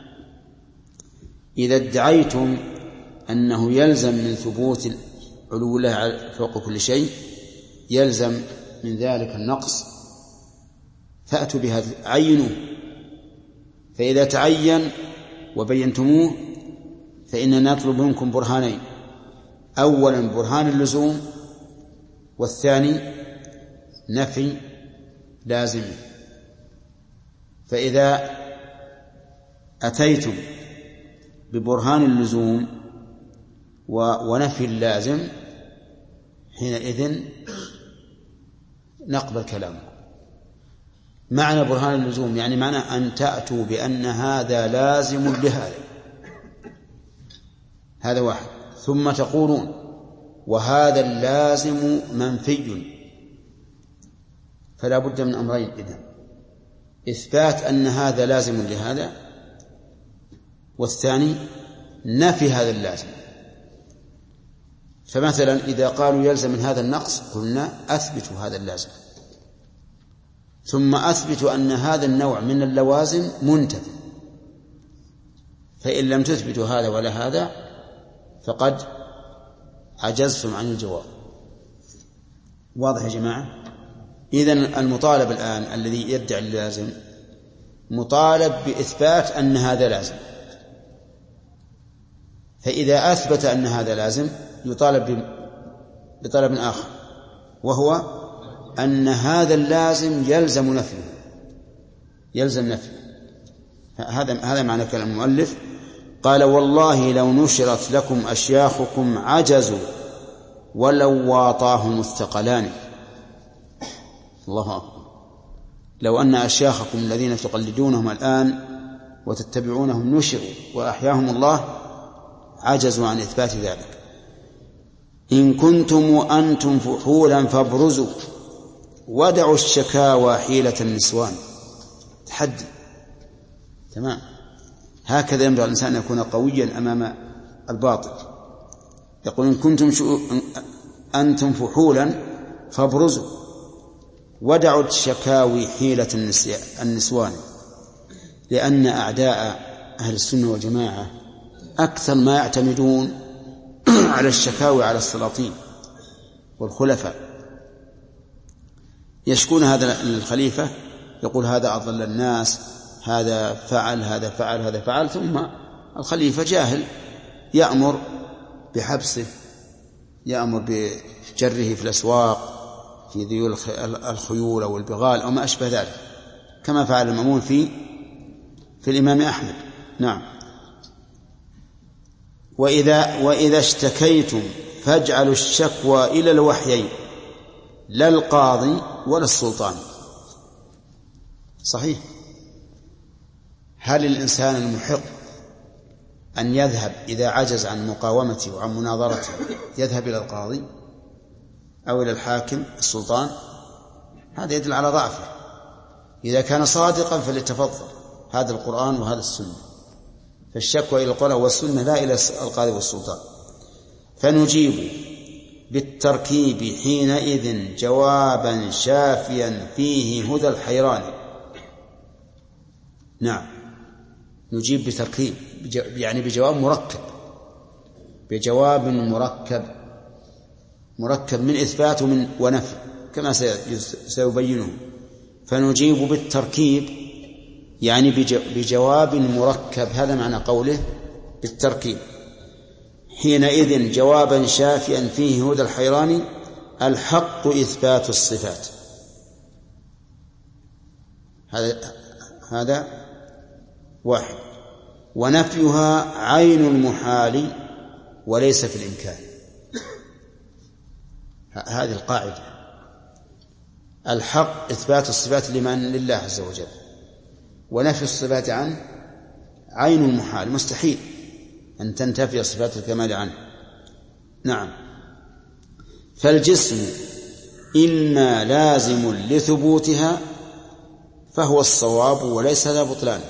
إذا ادعيتم أنه يلزم من ثبوت علو الله فوق كل شيء يلزم من ذلك النقص، فأتوا بهذا عينوه. فإذا تعين وبينتموه فإننا نطلب منكم برهانين: أولا برهان اللزوم، والثاني نفي لازمه. فإذا أتيتم ببرهان اللزوم ونفي اللازم حينئذ نقبل كلامكم. معنى برهان اللزوم يعني معنى أن تأتوا بأن هذا لازم لهذا، هذا واحد. ثم تقولون وهذا اللازم منفي، فلا بد من أمرين إذن: إثبات أن هذا لازم لهذا، والثاني نفي هذا اللازم. فمثلا إذا قالوا يلزم من هذا النقص قلنا أثبتوا هذا اللازم، ثم أثبتوا أن هذا النوع من اللوازم منتفي. فإن لم تثبتوا هذا ولا هذا فقد عجزتم عن الجواب. واضح يا جماعة؟ إذن المطالب الآن الذي يدعي اللازم مطالب بإثبات أن هذا لازم، فإذا أثبت أن هذا لازم يطالب بطلب آخر، وهو أن هذا اللازم يلزم نفيه، يلزم نفيه. هذا هذا معنى كلام المؤلف. قال: والله لو نشرت لكم أشياخكم عجزوا ولو واطاهم الثقلان. الله أكبر. لو أن أشياخكم الذين تقلدونهم الآن وتتبعونهم نشروا وأحياهم الله عجزوا عن إثبات ذلك. إن كنتم أنتم فحولا فابرزوا ودعوا الشكاوى حيلة النسوان. تحدي تمام. هكذا ينبغي الإنسان أن يكون قويا أمام الباطل. يقول: إن كنتم شو... أنتم فحولا فابرزوا ودعوا الشكاوي حيلة النسوان. لأن أعداء أهل السنة والجماعة أكثر ما يعتمدون على الشكاوي على السلاطين والخلفاء. يشكون هذا الخليفة، يقول هذا أضل الناس، هذا فعل هذا فعل هذا فعل، ثم الخليفة جاهل يأمر بحبسه، يأمر بجره في الأسواق في ذيول الخيول أو البغال أو ما أشبه ذلك، كما فعل المأمون في في الإمام أحمد. نعم. وإذا, وإذا اشتكيتم فاجعلوا الشكوى إلى الوحيين لا القاضي ولا السلطان. صحيح. هل الإنسان المحق أن يذهب إذا عجز عن مقاومته وعن مناظرته يذهب إلى القاضي أو إلى الحاكم السلطان؟ هذا يدل على ضعفه. إذا كان صادقا فليتفضل، هذا القرآن وهذا السنة، فالشكوى إلى القرآن والسنة لا إلى القاضي والسلطان. فنجيب بالتركيب حينئذ جوابا شافيا فيه هدى الحيران. نعم، نجيب بتركيب يعني بجواب مركب، بجواب مركب مركب من إثبات ومن ونفي كما سيبينه. فنجيب بالتركيب يعني بجواب مركب، هذا معنى قوله بالتركيب. حينئذ جوابا شافيا فيه هدى الحيران. الحق إثبات الصفات، هذا هذا واحد، ونفيها عين المحال وليس في الإمكان. هذه القاعدة، الحق إثبات الصفات لمن؟ لله عز وجل، ونفي الصفات عنه عين المحال، مستحيل أن تنتفي صفات الكمال عنه. نعم. فالجسم إما لازم لثبوتها فهو الصواب وليس ذا بطلان.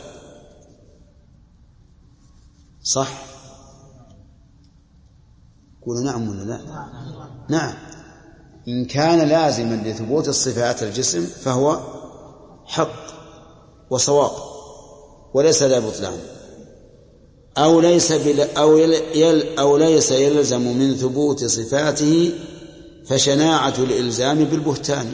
صح؟ قولوا نعم ولا لا؟ نعم. إن كان لازما لثبوت الصفات الجسم فهو حق وصواب وليس ذا بطلان، أو ليس أو, يل أو ليس يلزم من ثبوت صفاته فشناعة الإلزام بالبهتان.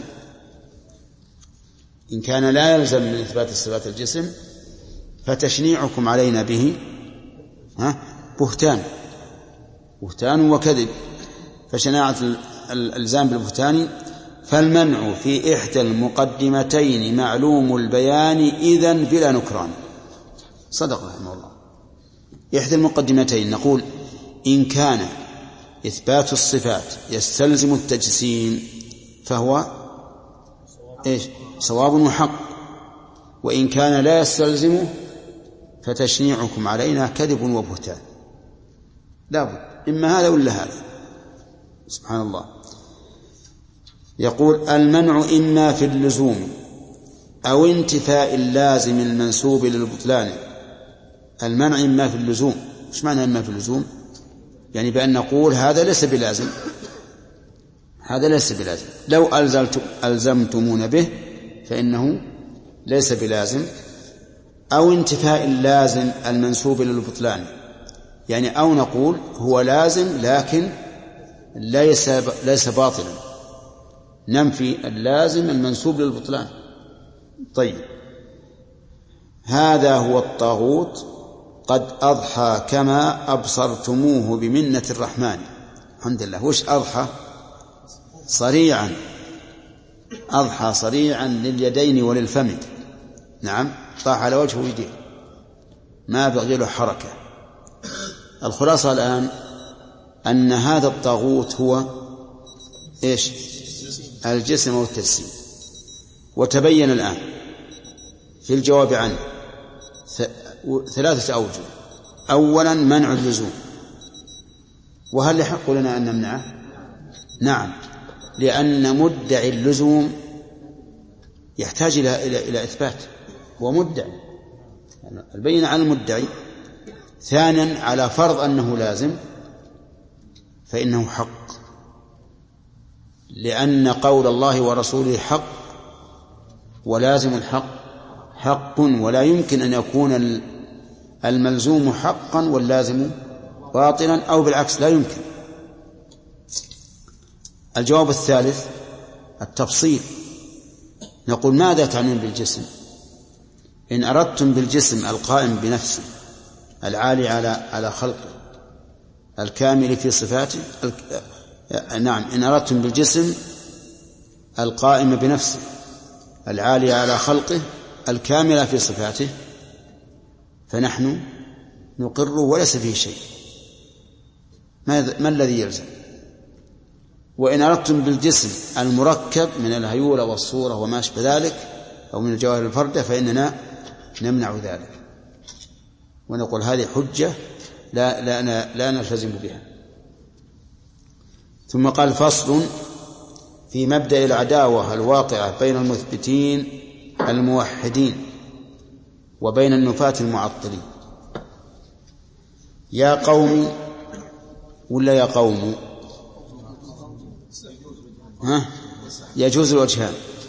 إن كان لا يلزم من إثبات الصفات الجسم فتشنيعكم علينا به ها بهتان بهتان وكذب، فشناعة الإلزام بالبهتان. فالمنع في إحدى المقدمتين معلوم البيان إذن بلا نكران. صدق رحمه الله. إحدى المقدمتين نقول إن كان إثبات الصفات يستلزم التجسيم فهو إيش؟ صواب وحق، وإن كان لا يستلزمه فتشنيعكم علينا كذب وبهتان. لا بد إما هذا ولا هذا. سبحان الله. يقول المنع إما في اللزوم أو انتفاء اللازم المنسوب للبطلان. المنع إما في اللزوم. إيش معنى إما في اللزوم؟ يعني بأن نقول هذا ليس بلازم، هذا ليس بلازم، لو ألزمتمون به فإنه ليس بلازم. أو انتفاء اللازم المنسوب للبطلان، يعني أو نقول هو لازم لكن ليس ليس باطلا، ننفي اللازم المنسوب للبطلان. طيب، هذا هو الطاغوت قد أضحى كما أبصرتموه بمنة الرحمن. الحمد لله. وش أضحى؟ صريعا، أضحى صريعا لليدين وللفم. نعم، طاح على وجهه ويديه ما بغي له حركة. الخلاصة الآن أن هذا الطاغوت هو إيش؟ الجسم والتجسيم. وتبين الآن في الجواب عنه ثلاثة أوجه. أولا منع اللزوم، وهل يحق لنا أن نمنعه؟ نعم، لأن مدعي اللزوم يحتاج إلى إلى إلى إثبات، هو مدعي، البينة على المدعي. ثانيا على فرض أنه لازم فإنه حق، لأن قول الله ورسوله حق، ولازم الحق حق، ولا يمكن أن يكون الملزوم حقا واللازم باطلا، أو بالعكس لا يمكن. الجواب الثالث التفصيل، نقول ماذا تعنون بالجسم؟ إن أردتم بالجسم القائم بنفسه العالي على على خلقه الكامل في صفاته الك... نعم إن أردتم بالجسم القائم بنفسه العالي على خلقه الكامل في صفاته فنحن نقر وليس فيه شيء. ما الذي يلزم؟ وإن أردتم بالجسم المركب من الهيولة والصورة وما أشبه ذلك أو من الجواهر الفردة فإننا نمنع ذلك ونقول هذه حجة لا, لا, لا نلتزم بها. ثم قال فصل في مبدأ العداوة الواقعة بين المثبتين الموحدين وبين النفاة المعطلين. يا قوم ولا يا قوم؟ ها؟ يجوز الوجهان،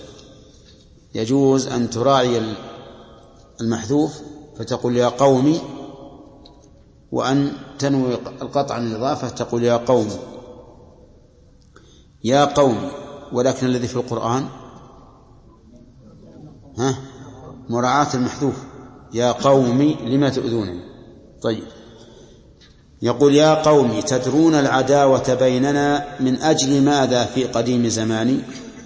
يجوز أن تراعي المحذوف فتقول يا قومي، وأن تنوي القطع عن الإضافة تقول يا قوم يا قوم. ولكن الذي في القرآن ها مراعاة المحذوف يا قومي لما تؤذونني. طيب يقول يا قوم تدرون العداوة بيننا من أجل ماذا في قديم زماني؟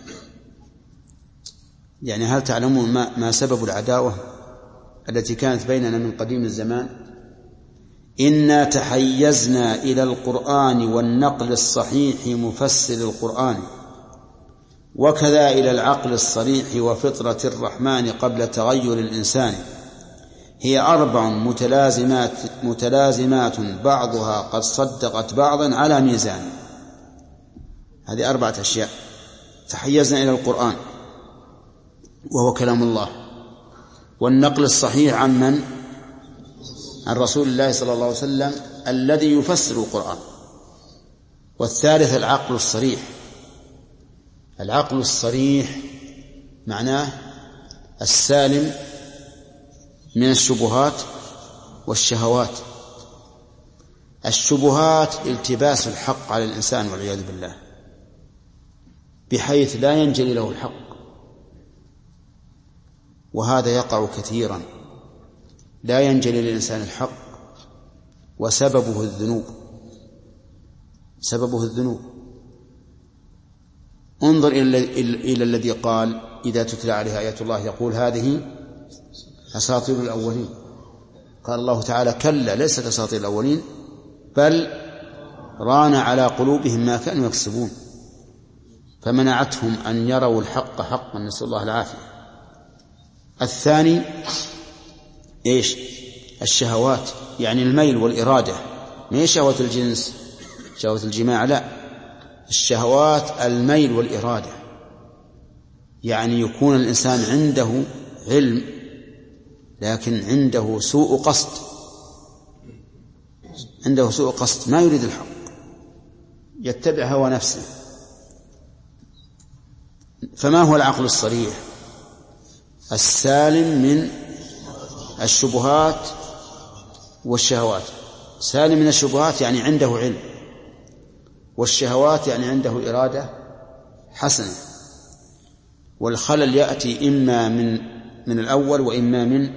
يعني هل تعلمون ما, ما سبب العداوة التي كانت بيننا من قديم الزمان؟ إنا تحيزنا إلى القرآن والنقل الصحيح مفسر القرآن وكذا إلى العقل الصريح وفطرة الرحمن قبل تغير الإنسان. هي أربع متلازمات متلازمات بعضها قد صدقت بعضا على ميزان. هذه أربعة أشياء. تحيزنا إلى القرآن وهو كلام الله، والنقل الصحيح عن من؟ عن رسول الله صلى الله عليه وسلم الذي يفسر القرآن. والثالث العقل الصريح. العقل الصريح معناه السالم من الشبهات والشهوات. الشبهات التباس الحق على الإنسان والعياذ بالله بحيث لا ينجلي له الحق، وهذا يقع كثيرا، لا ينجلي للإنسان الحق وسببه الذنوب سببه الذنوب. انظر إلى الذي قال إذا تتلى عليه آيات الله يقول هذه أساطير الأولين. قال الله تعالى كلا ليست أساطير الأولين بل ران على قلوبهم ما كانوا يكسبون فمنعتهم أن يروا الحق حقا، نسأل الله العافية. الثاني إيش؟ الشهوات، يعني الميل والإرادة، ما هي شهوة الجنس شهوة الجماع، لا، الشهوات الميل والإرادة، يعني يكون الإنسان عنده علم لكن عنده سوء قصد عنده سوء قصد ما يريد الحق، يتبع هوى نفسه. فما هو العقل الصريح؟ السالم من الشبهات والشهوات. سالم من الشبهات يعني عنده علم، والشهوات يعني عنده إرادة حسنة. والخلل يأتي إما من من الأول وإما من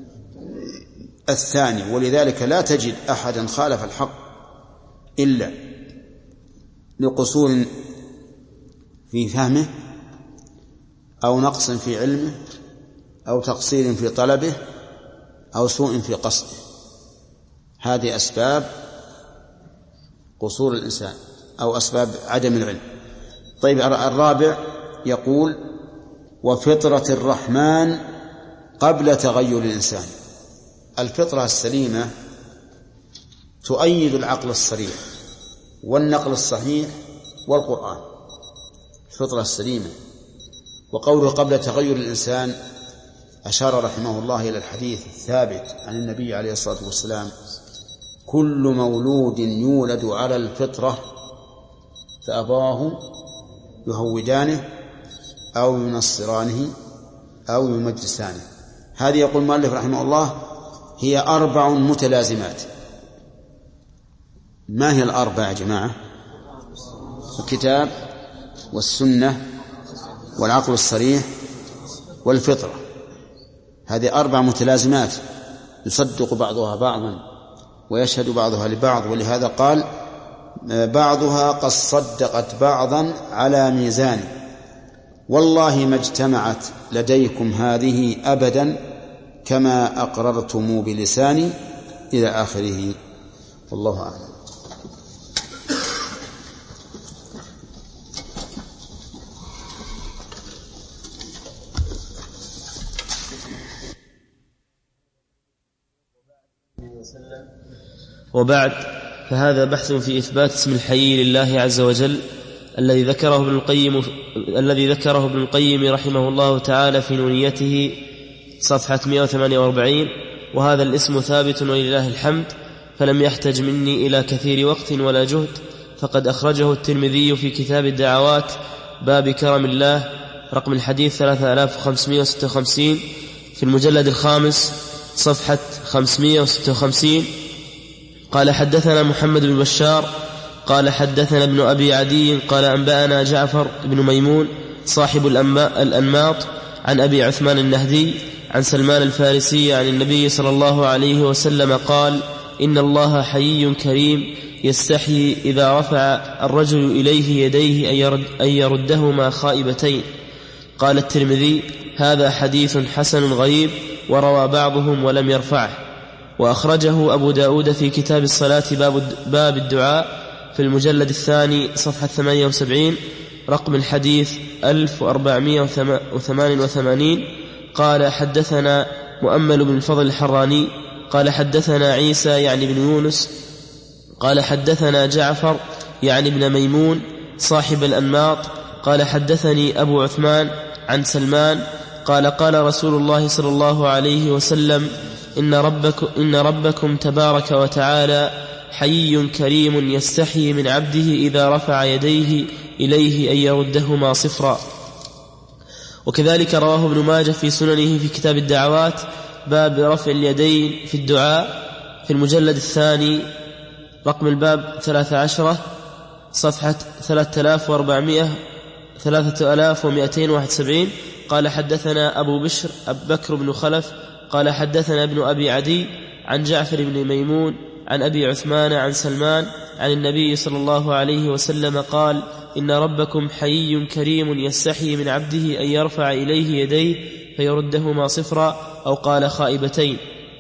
الثاني، ولذلك لا تجد أحدا خالف الحق إلا لقصور في فهمه أو نقص في علمه أو تقصير في طلبه أو سوء في قصده. هذه أسباب قصور الإنسان أو أسباب عدم العلم. طيب الرابع يقول وفطرة الرحمن قبل تغير الإنسان. الفطرة السليمة تؤيد العقل الصريح والنقل الصحيح والقرآن، الفطرة السليمة. وقوله قبل تغير الإنسان أشار رحمه الله إلى الحديث الثابت عن النبي عليه الصلاة والسلام كل مولود يولد على الفطرة فأباه يهودانه أو ينصرانه أو يمجسانه. هذه يقول المؤلف رحمه الله هي أربع متلازمات. ما هي الأربع يا جماعة؟ الكتاب والسنة والعقل الصريح والفطرة. هذه أربع متلازمات يصدق بعضها بعضا ويشهد بعضها لبعض، ولهذا قال بعضها قد صدقت بعضا على ميزان، والله ما اجتمعت لديكم هذه أبدا كما أقررتم بلساني إلى آخره. والله أعلم. وبعد، فهذا بحث في إثبات اسم الحي لله عز وجل الذي ذكره ابن القيم الذي ذكره ابن القيم رحمه الله تعالى في نونيته صفحة مئة وثمانية وأربعين. وهذا الاسم ثابت ولله الحمد، فلم يحتج مني إلى كثير وقت ولا جهد، فقد أخرجه الترمذي في كتاب الدعوات باب كرم الله رقم الحديث ثلاثة آلاف وخمسمائة وستة وخمسين في المجلد الخامس صفحة خمسمائة وستة وخمسين. قال حدثنا محمد بن بشار قال حدثنا ابن أبي عدي قال أنبأنا جعفر بن ميمون صاحب الأنماط عن أبي عثمان النهدي عن سلمان الفارسي عن النبي صلى الله عليه وسلم قال: إن الله حيي كريم يستحيي إذا رفع الرجل إليه يديه أن يردهما خائبتين. قال الترمذي: هذا حديث حسن غريب، وروى بعضهم ولم يرفعه. وأخرجه أبو داود في كتاب الصلاة باب الدعاء في المجلد الثاني صفحة ثمانية وسبعين رقم الحديث ألف وأربعمائة وثمانية وثمانين. قال حدثنا مؤمل بن الفضل الحراني قال حدثنا عيسى يعني بن يونس قال حدثنا جعفر يعني بن ميمون صاحب الأنماط قال حدثني أبو عثمان عن سلمان قال قال رسول الله صلى الله عليه وسلم: إن ربكم, إن ربكم تبارك وتعالى حيي كريم يستحيي من عبده إذا رفع يديه إليه أن يردهما صفرا. وكذلك رواه ابن ماجه في سننه في كتاب الدعوات باب رفع اليدين في الدعاء في المجلد الثاني رقم الباب ثلاث عشرة صفحة ثلاثة آلاف وأربعمائة ثلاثة آلاف ومائتين وواحد وسبعين. قال حدثنا أبو بشر أبو بكر بن خلف قال حدثنا ابن أبي عدي عن جعفر بن ميمون عن أبي عثمان عن سلمان عن النبي صلى الله عليه وسلم قال: إن ربكم حيي كريم يستحيي من عبده أن يرفع إليه يديه فيردهما صفرا، أو قال خائبتين.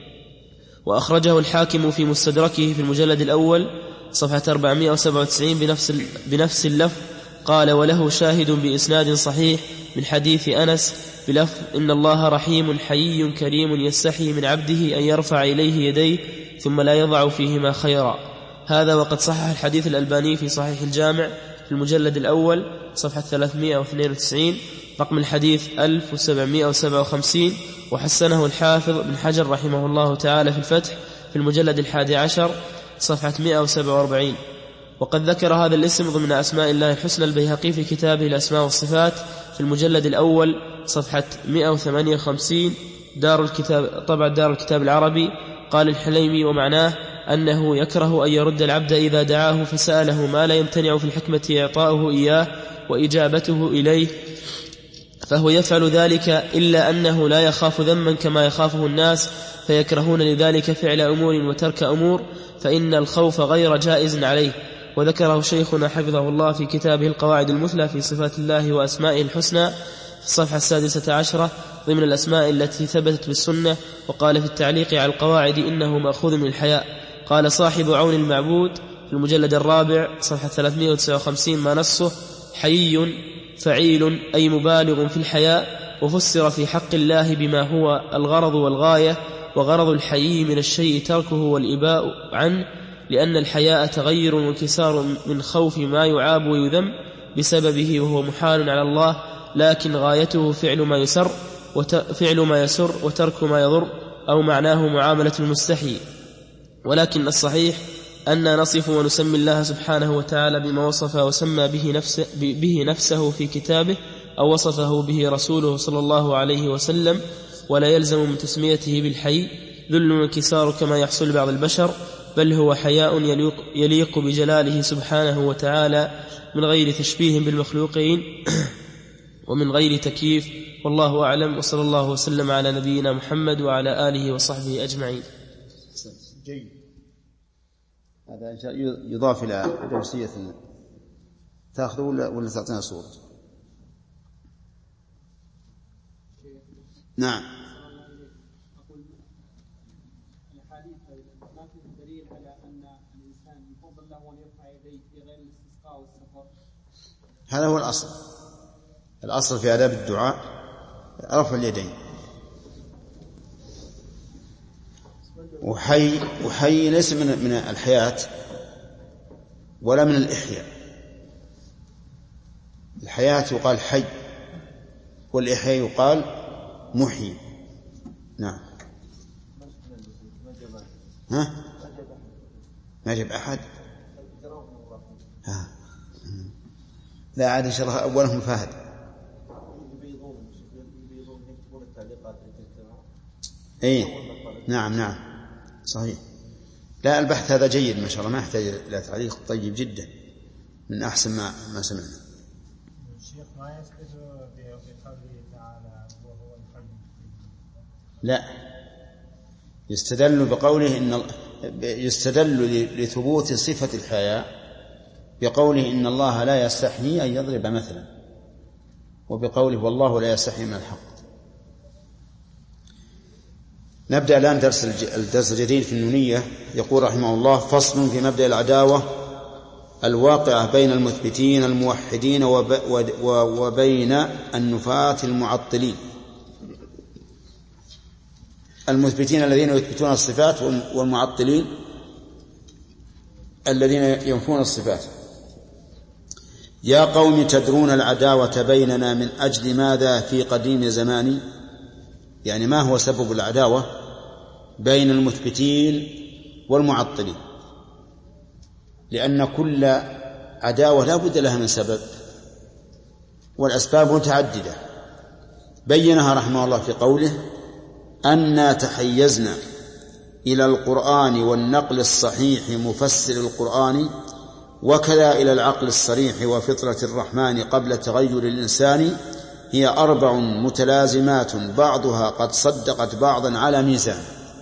وأخرجه الحاكم في مستدركه في المجلد الأول صفحة أربعمائة وسبعة وتسعين بنفس, بنفس اللفظ. قال: وله شاهد بإسناد صحيح من حديث أنس بلفظ: إن الله رحيم حيي كريم يستحيي من عبده أن يرفع إليه يديه ثم لا يضع فيهما خيرا. هذا وقد صحح الحديث الألباني في صحيح الجامع في المجلد الأول صفحة ثلاثمائة واثنين وتسعين رقم الحديث ألف وسبعمائة وسبعة وخمسين، وحسنه الحافظ بن حجر رحمه الله تعالى في الفتح في المجلد الحادي عشر صفحة مائة وسبعة وأربعين. وقد ذكر هذا الاسم ضمن أسماء الله الحسنى البيهقي في كتابه الأسماء والصفات في المجلد الأول صفحة مائة وثمانية وخمسين دار الكتاب طبع دار الكتاب العربي. قال الحليمي: ومعناه أنه يكره أن يرد العبد إذا دعاه فسأله ما لا يمتنع في الحكمة إعطاؤه إياه وإجابته إليه، فهو يفعل ذلك، إلا أنه لا يخاف ذما كما يخافه الناس، فيكرهون لذلك فعل أمور وترك أمور، فإن الخوف غير جائز عليه. وذكره شيخنا حفظه الله في كتابه القواعد المثلى في صفات الله وأسمائه الحسنى في الصفحة السادسة عشرة ضمن الأسماء التي ثبتت بالسنة. وقال في التعليق على القواعد: إنه مأخوذ من الحياء. قال صاحب عون المعبود في المجلد الرابع صفحة ثلاثمائة وتسعة وخمسين ما نصه: حيي فعيل أي مبالغ في الحياء. وفسر في حق الله بما هو الغرض والغاية، وغرض الحيي من الشيء تركه والإباء عنه، لأن الحياء تغير وانكسار من خوف ما يعاب ويذم بسببه، وهو محال على الله، لكن غايته فعل ما يسر وفعل ما يسر وترك ما يضر، أو معناه معاملة المستحي. ولكن الصحيح أن نصف ونسمي الله سبحانه وتعالى بما وصف وسمى به نفسه, به نفسه في كتابه، أو وصفه به رسوله صلى الله عليه وسلم، ولا يلزم من تسميته بالحي ذل وانكسار كما يحصل بعض البشر، بل هو حياء يليق, يليق بجلاله سبحانه وتعالى من غير تشبيه بالمخلوقين ومن غير تكييف والله أعلم، وصلى الله وسلم على نبينا محمد وعلى آله وصحبه أجمعين. جيد. هذا إن شاء يضاف إلى درسية تأخذه ولا ولا تعطينا صورة؟ نعم. أقول الحديث ما فيه دليل على أن الإنسان يفضل له أن يرفع يديه في غير الاستسقاء والسفر. هذا هو الأصل. الأصل في آداب الدعاء رفع اليدين. وحي وحي ليس من من الحياة ولا من الإحياء. الحياة يقال حي، والإحياء يقال محيي. نعم. ها؟ ما جاب أحد؟ ها. لا عاد إن شاء الله أولهم فهد. إيه نعم نعم صحيح. لا البحث هذا جيد ما شاء الله، ما يحتاج إلى تعليق، طيب جدا، من أحسن ما ما سمعنا. الشيخ ما يستدل بقوله تعالى وهو الحي. لا، يستدل بقوله إن يستدل لثبوت صفة الحياة بقوله إن الله لا يستحيي أن يضرب مثلا، وبقوله والله لا يستحيي من الحق. نبدأ الآن درس الدرس الجديد في النونية. يقول رحمه الله: فصل في مبدأ العداوة الواقعة بين المثبتين الموحدين وبين النفاة المعطلين. المثبتين الذين يثبتون الصفات، والمعطلين الذين ينفون الصفات. يا قوم تدرون العداوة بيننا من أجل ماذا في قديم زمان؟ يعني ما هو سبب العداوة بين المثبتين والمعطلين؟ لأن كل عداوة لا بد لها من سبب، والأسباب متعددة بينها رحمه الله في قوله: أنا تحيزنا إلى القرآن والنقل الصحيح مفسر القرآن، وكذا إلى العقل الصريح وفطرة الرحمن قبل تغير الإنسان، هي أربع متلازمات بعضها قد صدقت بعضا على ميزان.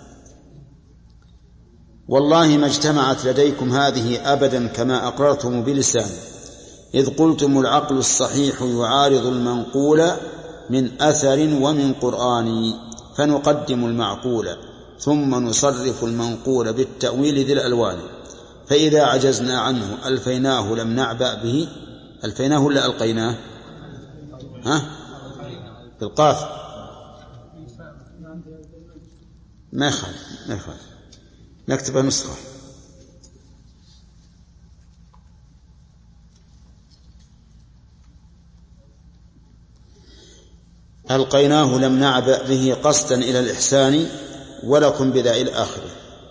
والله ما اجتمعت لديكم هذه أبدا كما أقررتم بلسان، إذ قلتم العقل الصحيح يعارض المنقول من أثر ومن قرآن، فنقدم المعقول ثم نصرف المنقول بالتأويل ذي الألوان، فإذا عجزنا عنه ألفيناه لم نعبأ به. ألفيناه ولا ألقيناه؟ ها؟ بالقاف. ما يخالف ما يخالف نكتبها نسخة. ألقيناه لم نعبأ به قصدا إلى الإحسان، ولكم بذا إلى آخره.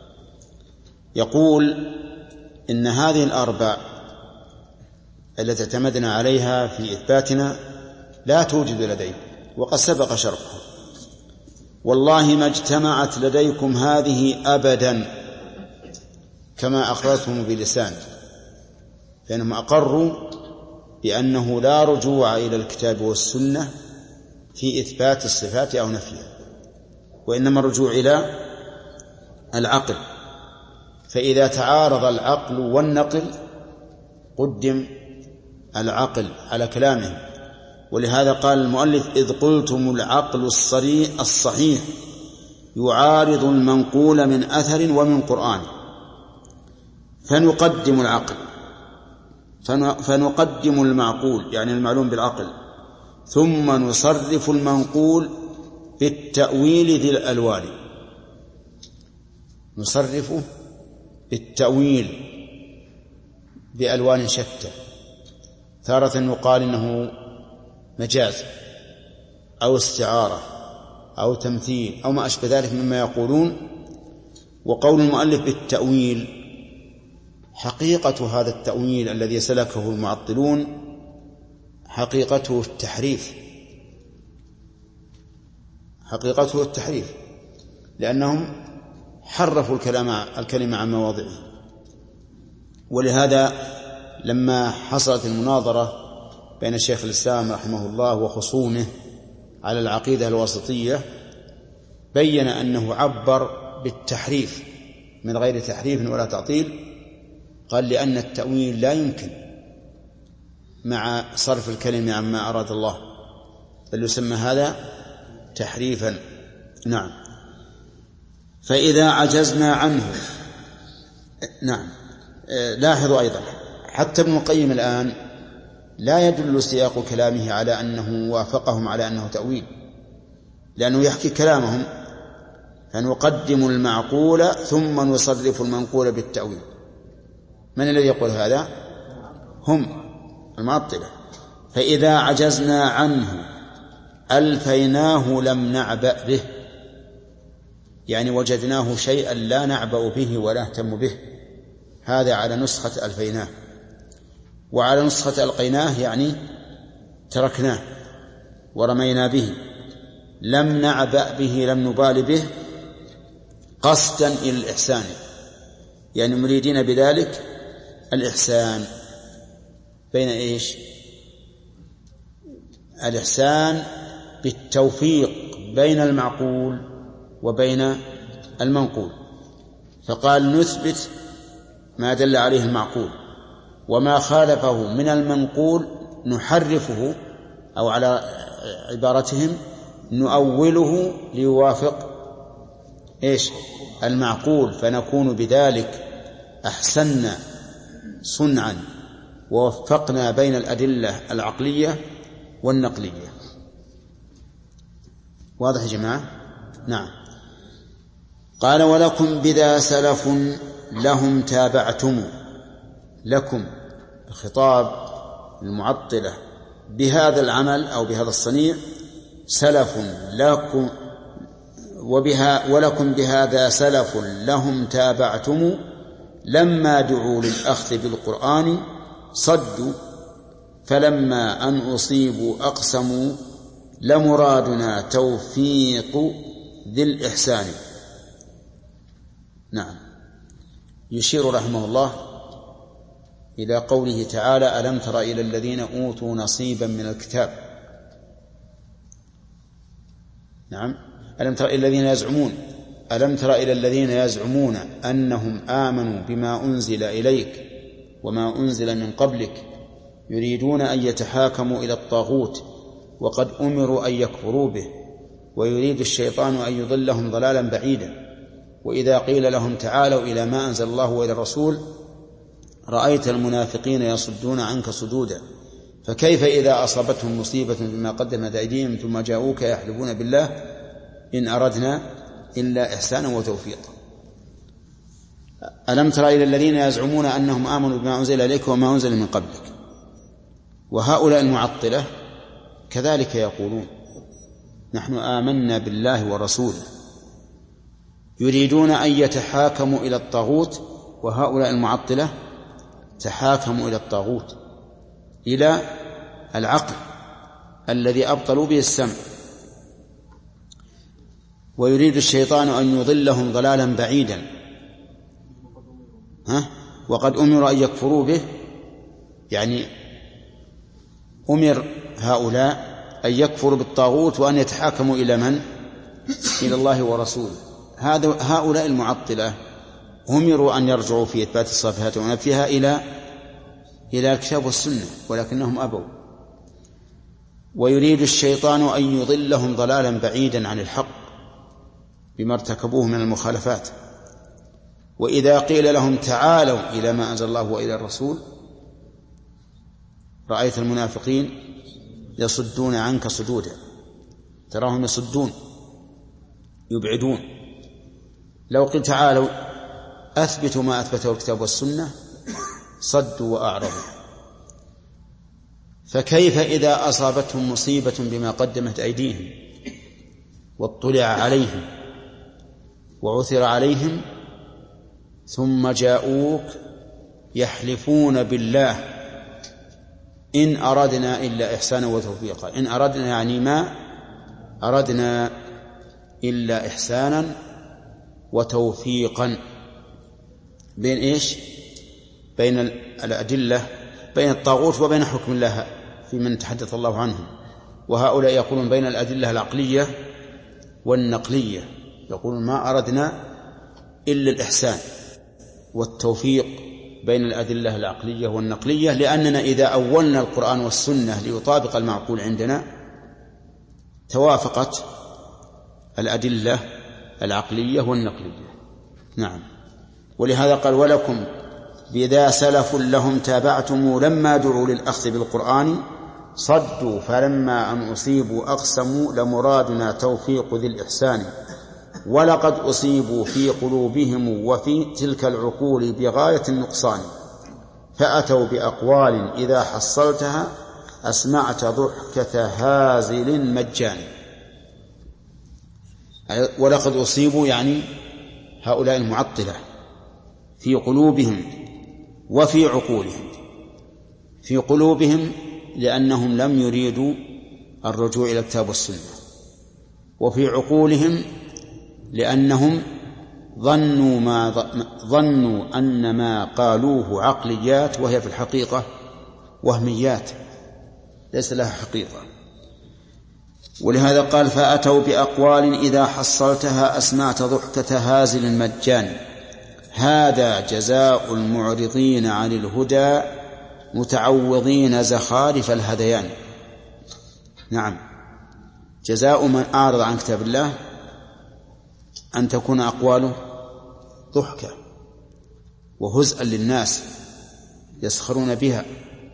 يقول إن هذه الأربع التي اعتمدنا عليها في إثباتنا لا توجد لديكم، وقد سبق شرحها. والله ما اجتمعت لديكم هذه أبدا كما أقررتم بلسان، لأنهم أقروا بأنه لا رجوع إلى الكتاب والسنة في إثبات الصفات أو نفيها، وإنما الرجوع إلى العقل. فإذا تعارض العقل والنقل قدم العقل على كلامه، ولهذا قال المؤلف: إذ قلتم العقل الصريح الصحيح يعارض المنقول من أثر ومن قرآن، فنقدم العقل فنقدم المعقول يعني المعلوم بالعقل، ثم نصرف المنقول بالتأويل ذي الألوان. نصرفه بالتأويل بألوان شتى، تارة يقال إنه مجاز أو استعارة أو تمثيل أو ما أشبه ذلك مما يقولون. وقول المؤلف بالتأويل، حقيقة هذا التأويل الذي سلكه المعطلون حقيقته التحريف، حقيقته التحريف لأنهم حرفوا الكلام الكلمة عن مواضعه. ولهذا لما حصلت المناظرة بين الشيخ الإسلام رحمه الله وخصومه على العقيدة الوسطية بين أنه عبر بالتحريف من غير تحريف ولا تعطيل. قال لأن التأويل لا يمكن مع صرف الكلمة عما أراد الله، بل يسمى هذا تحريفا. نعم. فإذا عجزنا عنه. نعم. لاحظوا أيضا حتى ابن القيم الآن لا يدل سياق كلامه على أنه وافقهم على أنه تأويل، لأنه يحكي كلامهم فنقدم المعقول ثم نصرف المنقول بالتأويل. من الذي يقول هذا؟ هم المعطلة. فإذا عجزنا عنه ألفيناه لم نعبأ به، يعني وجدناه شيئا لا نعبأ به ولا نهتم به. هذا على نسخة ألفيناه. وعلى نسخة ألقيناه يعني تركناه ورمينا به. لم نعبأ به لم نبال به قصدا إلى الإحسان، يعني مريدين بذلك الإحسان. بين إيش؟ الإحسان بالتوفيق بين المعقول وبين المنقول. فقال نثبت ما دل عليه المعقول، وما خالفه من المنقول نحرفه، أو على عبارتهم نؤوله ليوافق إيش؟ المعقول، فنكون بذلك أحسننا صنعا ووفقنا بين الأدلة العقلية والنقلية. واضح يا جماعة؟ نعم. قال ولكم بذا سلف لهم تابعتم. لكم الخطاب المعطلة بهذا العمل أو بهذا الصنيع سلف لكم، وبها ولكم بهذا سلف لهم تابعتم، لما دعوا للأخذ بالقرآن صدوا، فلما أن أصيبوا أقسموا، لمرادنا توفيق ذي الإحسان. نعم. يشير رحمه الله إلى قوله تعالى ألم تر إلى الذين أوتوا نصيبا من الكتاب. نعم. ألم تر إلى الذين يزعمون ألم تر إلى الذين يزعمون أنهم آمنوا بما أنزل إليك وما أنزل من قبلك يريدون أن يتحاكموا إلى الطاغوت وقد أمروا أن يكفروا به ويريد الشيطان أن يضلهم ضلالا بعيدا. وإذا قيل لهم تعالوا إلى ما أنزل الله وإلى الرسول رأيت المنافقين يصدون عنك صدودا. فكيف إذا أصابتهم مصيبة بما قدمت أيديهم ثم جاءوك يحلفون بالله إن أردنا إلا إحسانا وتوفيقا. ألم تر إلى الذين يزعمون أنهم آمنوا بما أنزل إليك وما أنزل من قبلك. وهؤلاء المعطلة كذلك يقولون نحن آمنا بالله ورسوله، يريدون أن يتحاكموا إلى الطاغوت. وهؤلاء المعطلة تحاكموا إلى الطاغوت، إلى العقل الذي أبطلوا به السمع. ويريد الشيطان أن يضلهم ضلالا بعيدا، ها؟ وقد أمر أن يكفروا به، يعني أمر هؤلاء أن يكفروا بالطاغوت وأن يتحاكموا إلى من؟ إلى الله ورسوله. هذا هؤلاء المعطلة أمروا أن يرجعوا في إثبات الصفات ونفيها إلى إلى الكتاب والسنة، ولكنهم أبوا. ويريد الشيطان أن يضلهم ضلالا بعيدا عن الحق بما ارتكبوه من المخالفات. وإذا قيل لهم تعالوا إلى ما أنزل الله وإلى الرسول رأيت المنافقين يصدون عنك صدودا، تراهم يصدون يبعدون. لو قلت تعالوا أثبتوا ما أثبته الكتاب والسنة صدوا وأعرضوا. فكيف إذا أصابتهم مصيبة بما قدمت أيديهم واطلع عليهم وعثر عليهم ثم جاءوك يحلفون بالله إن أردنا إلا إحسانا وتوفيقا. إن أردنا يعني ما أردنا إلا إحسانا وتوفيقا بين إيش؟ بين الأدلة، بين الطاغوت وبين حكم الله في من تحدث الله عنهم. وهؤلاء يقولون بين الأدلة العقلية والنقلية، يقولون ما أردنا إلا الإحسان والتوفيق بين الأدلة العقلية والنقلية، لأننا إذا أولنا القرآن والسنة ليطابق المعقول عندنا توافقت الأدلة العقلية والنقلية. نعم. ولهذا قال ولكم بذا سلف لهم تابعتم لما دعوا للأخذ بالقرآن صدوا فلما أن أصيبوا أقسموا لمرادنا توفيق ذي الإحسان ولقد أصيبوا في قلوبهم وفي تلك العقول بغاية النقصان فأتوا بأقوال إذا حصلتها أسمعت ضحكة هازل مجان. ولقد أصيبوا يعني هؤلاء المعطلة في قلوبهم وفي عقولهم. في قلوبهم لأنهم لم يريدوا الرجوع إلى الكتاب والسنة، وفي عقولهم لأنهم ظنوا ما ظنوا أن ما قالوه عقليات وهي في الحقيقة وهميات ليس لها حقيقة. ولهذا قال فأتوا بأقوال إذا حصلتها أسمعت ضحكة هازل مجان هذا جزاء المعرضين عن الهدى متعوضين زخارف الهذيان. نعم، جزاء من أعرض عن كتاب الله أن تكون أقواله ضحكة وهزءا للناس يسخرون بها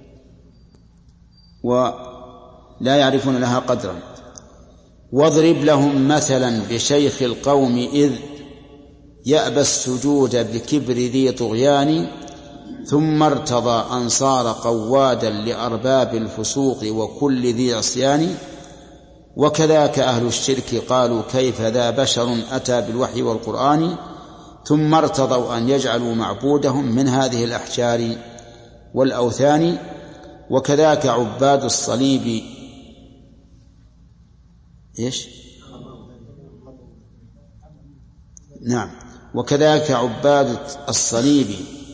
ولا يعرفون لها قدرا. واضرب لهم مثلا بشيخ القوم إذ يأبى السجود بكبر ذي طغيان ثم ارتضى أن صار قوادا لأرباب الفسوق وكل ذي عصيان وكذاك أهل الشرك قالوا كيف ذا بشر أتى بالوحي والقرآن ثم ارتضوا أن يجعلوا معبودهم من هذه الأحجار والأوثان وكذاك عباد الصليب إيش؟ نعم، وكذاك عباد الصليب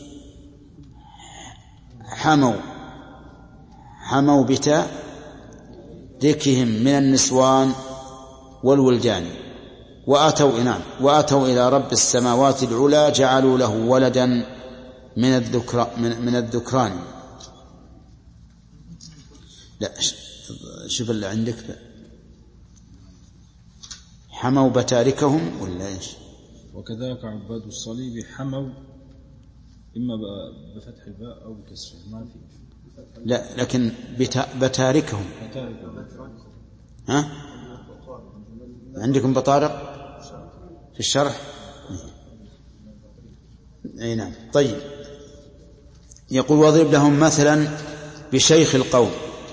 حموا حموا بتاركهم من النسوان والولدان وأتوا نعم وأتوا إلى رب السماوات العلى جعلوا له ولدا من الذكر من الذكران. لا شوف اللي عندك حموا بتاركهم ولا إيش؟ وكذلك عباد الصليب حموا إما بفتح الباء أو بكسرها ما في. لا لكن بتاركهم. ها عندكم بطارق في الشرح؟ أي نعم. طيب يقول واضرب لهم مثلا بشيخ القوم.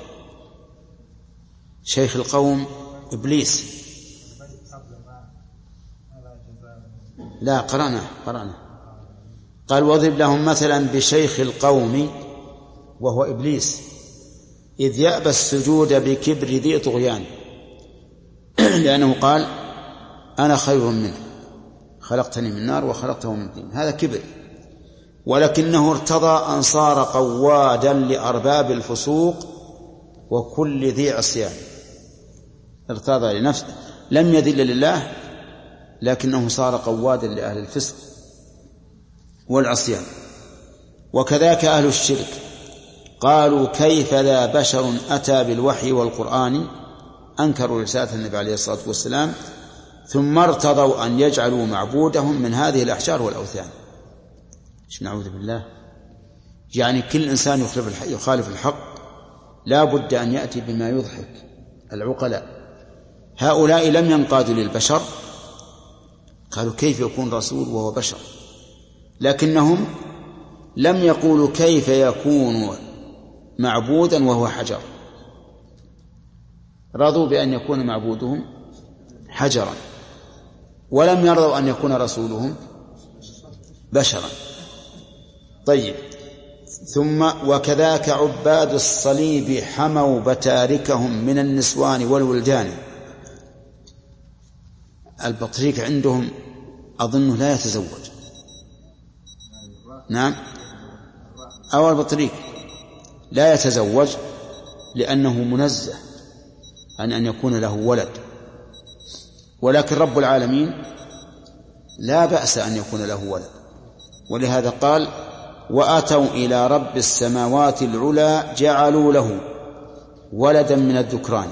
شيخ القوم إبليس. لا قرأنا قرأنا قال واضرب لهم مثلا بشيخ القوم وهو إبليس إذ يأبى السجود بكبر ذي طغيان لأنه قال أنا خير منه خلقتني من نار وخلقته من طين. هذا كبر، ولكنه ارتضى أن صار قوادا لأرباب الفسوق وكل ذي عصيان. ارتضى لنفسه، لم يذل لله لكنه صار قوادا لأهل الفسق والعصيان. وكذاك أهل الشرك قالوا كيف ذا بشر أتى بالوحي والقرآن أنكروا رسالة النبي عليه الصلاة والسلام ثم ارتضوا أن يجعلوا معبودهم من هذه الأحجار والأوثان. إيش نعوذ بالله. يعني كل إنسان يخالف الحق لا بد أن يأتي بما يضحك العقلاء. هؤلاء لم ينقادوا للبشر، قالوا كيف يكون رسول وهو بشر، لكنهم لم يقولوا كيف يكون معبودا وهو حجر، رضوا بأن يكون معبودهم حجرا، ولم يرضوا أن يكون رسولهم بشرا. طيب ثم وكذاك عباد الصليب حموا بتاركهم من النسوان والولدان. البطريق عندهم أظنه لا يتزوج. نعم، أو البطريق لا يتزوج لأنه منزه عن أن يكون له ولد، ولكن رب العالمين لا بأس أن يكون له ولد، ولهذا قال وأتوا إلى رب السماوات العلى جعلوا له ولدا من الذكران،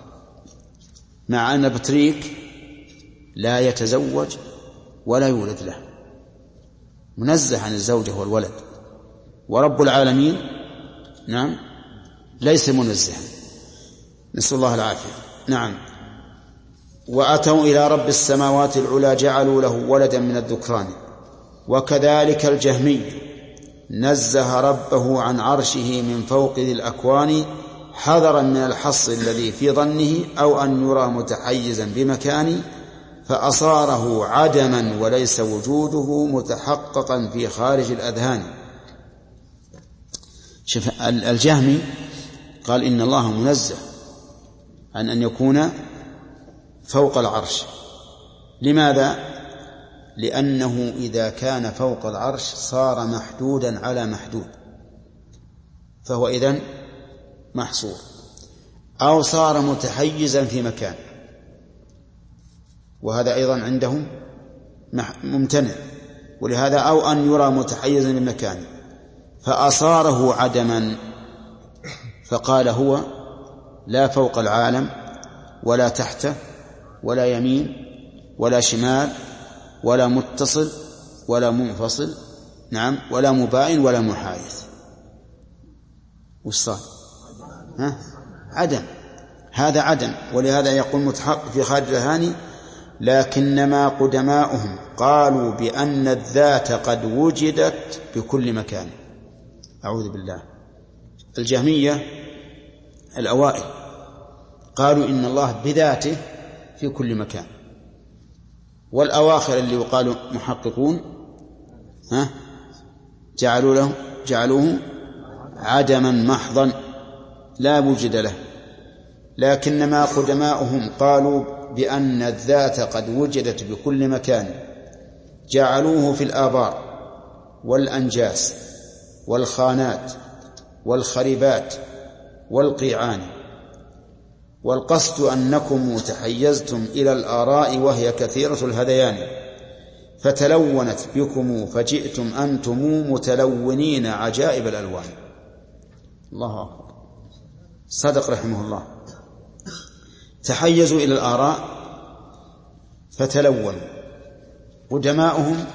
مع أن البطريق لا يتزوج ولا يولد له، منزه عن الزوجة والولد، ورب العالمين نعم ليس منزها، نسأل الله العافية. نعم. وأتوا إلى رب السماوات العلى جعلوا له ولدا من الذكران. وكذلك الجهمي نزه ربه عن عرشه من فوق ذي الأكوان حذرا من الحص الذي في ظنه أو أن يرى متحيزا بمكان، فأصاره عدما وليس وجوده متحققا في خارج الأذهان. شوف الجهمي قال إن الله منزه عن أن يكون فوق العرش. لماذا؟ لأنه إذا كان فوق العرش صار محدودا على محدود، فهو إذن محصور، أو صار متحيزا في مكان، وهذا أيضا عندهم ممتنع، ولهذا أو أن يرى متحيزا في مكان، فأصاره عدما، فقال هو لا فوق العالم ولا تحته ولا يمين ولا شمال ولا متصل ولا منفصل، نعم، ولا مباين ولا محايث. وش صار؟ ها؟ عدم، هذا عدم، ولهذا يقول متحقق في خارج الأذهان. لكنما قدماؤهم قالوا بأن الذات قد وجدت بكل مكان. أعوذ بالله. الجهمية الأوائل قالوا إن الله بذاته في كل مكان، والأواخر اللي يقالوا محققون ها جعلوا له جعلوه عدما محضا لا وجد له. لكنما قدماؤهم قالوا بأن الذات قد وجدت بكل مكان، جعلوه في الآبار والأنجاس والخانات والخربات والقيعان. والقصد أنكم تحيزتم إلى الآراء وهي كثيرة الهذيان، فتلونت بكم فجئتم أنتم متلونين عجائب الألوان. الله أكبر. صدق رحمه الله. تحيزوا إلى الآراء فتلونوا. قدماؤهم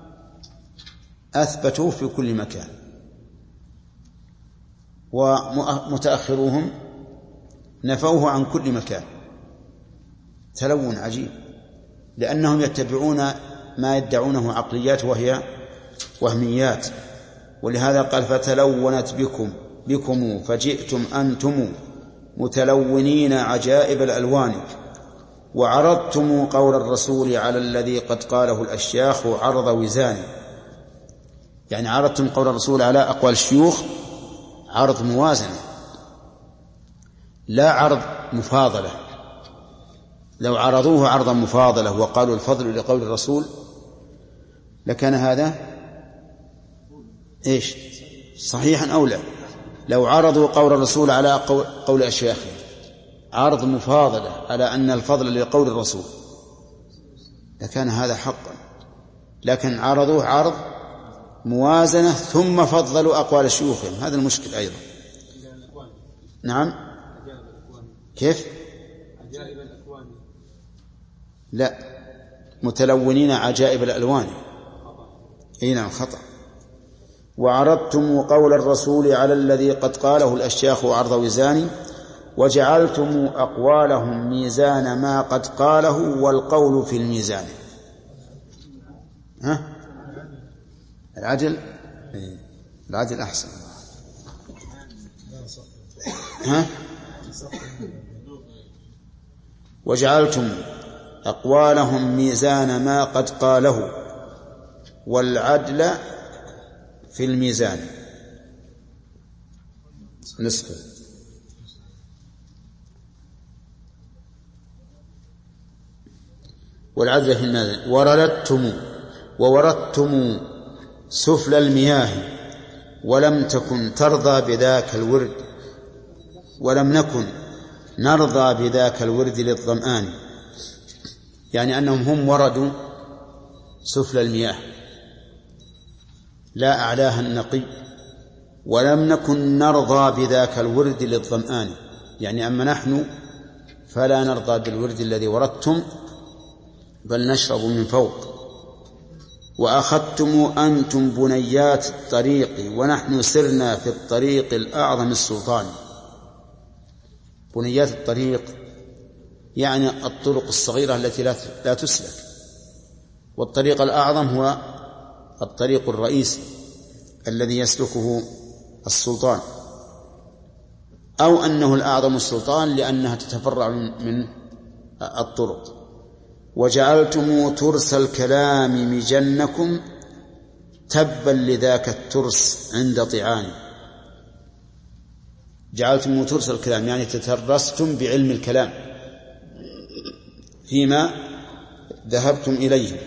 أثبتوا في كل مكان، ومتأخروهم نفوه عن كل مكان. تلون عجيب، لأنهم يتبعون ما يدعونه عقليات وهي وهميات. ولهذا قال فتلونت بكم بكم فجئتم أنتم متلونين عجائب الألوان، وعرضتم قول الرسول على الذي قد قاله الأشياخ عرض وزان. يعني عرضتم قول الرسول على أقوال الشيوخ عرض موازنة، لا عرض مفاضلة. لو عرضوه عرضا مفاضلة وقالوا الفضل لقول الرسول لكان هذا إيش صحيحا أو لا. لو عرضوا قول الرسول على قول أشياخه عرض مفاضلة على أن الفضل لقول الرسول لكان هذا حقا، لكن عرضوه عرض موازنة ثم فضلوا أقوال شيوخهم. هذا المشكل أيضا. نعم. كيف؟ لا، متلونين عجائب الألوان. أي نعم، خطأ. وعرضتم قول الرسول على الذي قد قاله الأشياخ عرض وزان، وجعلتم أقوالهم ميزان ما قد قاله والقول في الميزان. ها؟ العدل العدل أحسن. ها؟ وجعلتم أقوالهم ميزان ما قد قاله والعدل في الميزان نصفه. والعدل في الميزان. وردتم ووردتم سفل المياه ولم تكن ترضى بذاك الورد، ولم نكن نرضى بذاك الورد للظمآن، يعني أنهم هم وردوا سفل المياه لا أعلاها النقي، ولم نكن نرضى بذاك الورد للظمآن، يعني أما نحن فلا نرضى بالورد الذي وردتم بل نشرب من فوق. وأخذتم أنتم بنيات الطريق ونحن سرنا في الطريق الأعظم السلطان. بنيات الطريق يعني الطرق الصغيرة التي لا تسلك، والطريق الأعظم هو الطريق الرئيسي الذي يسلكه السلطان، أو أنه الأعظم السلطان لأنها تتفرع من الطرق. وجعلتم ترس الكلام مجنكم تبا لذاك الترس عند طعان. جعلتم ترس الكلام يعني تترستم بعلم الكلام فيما ذهبتم إليه.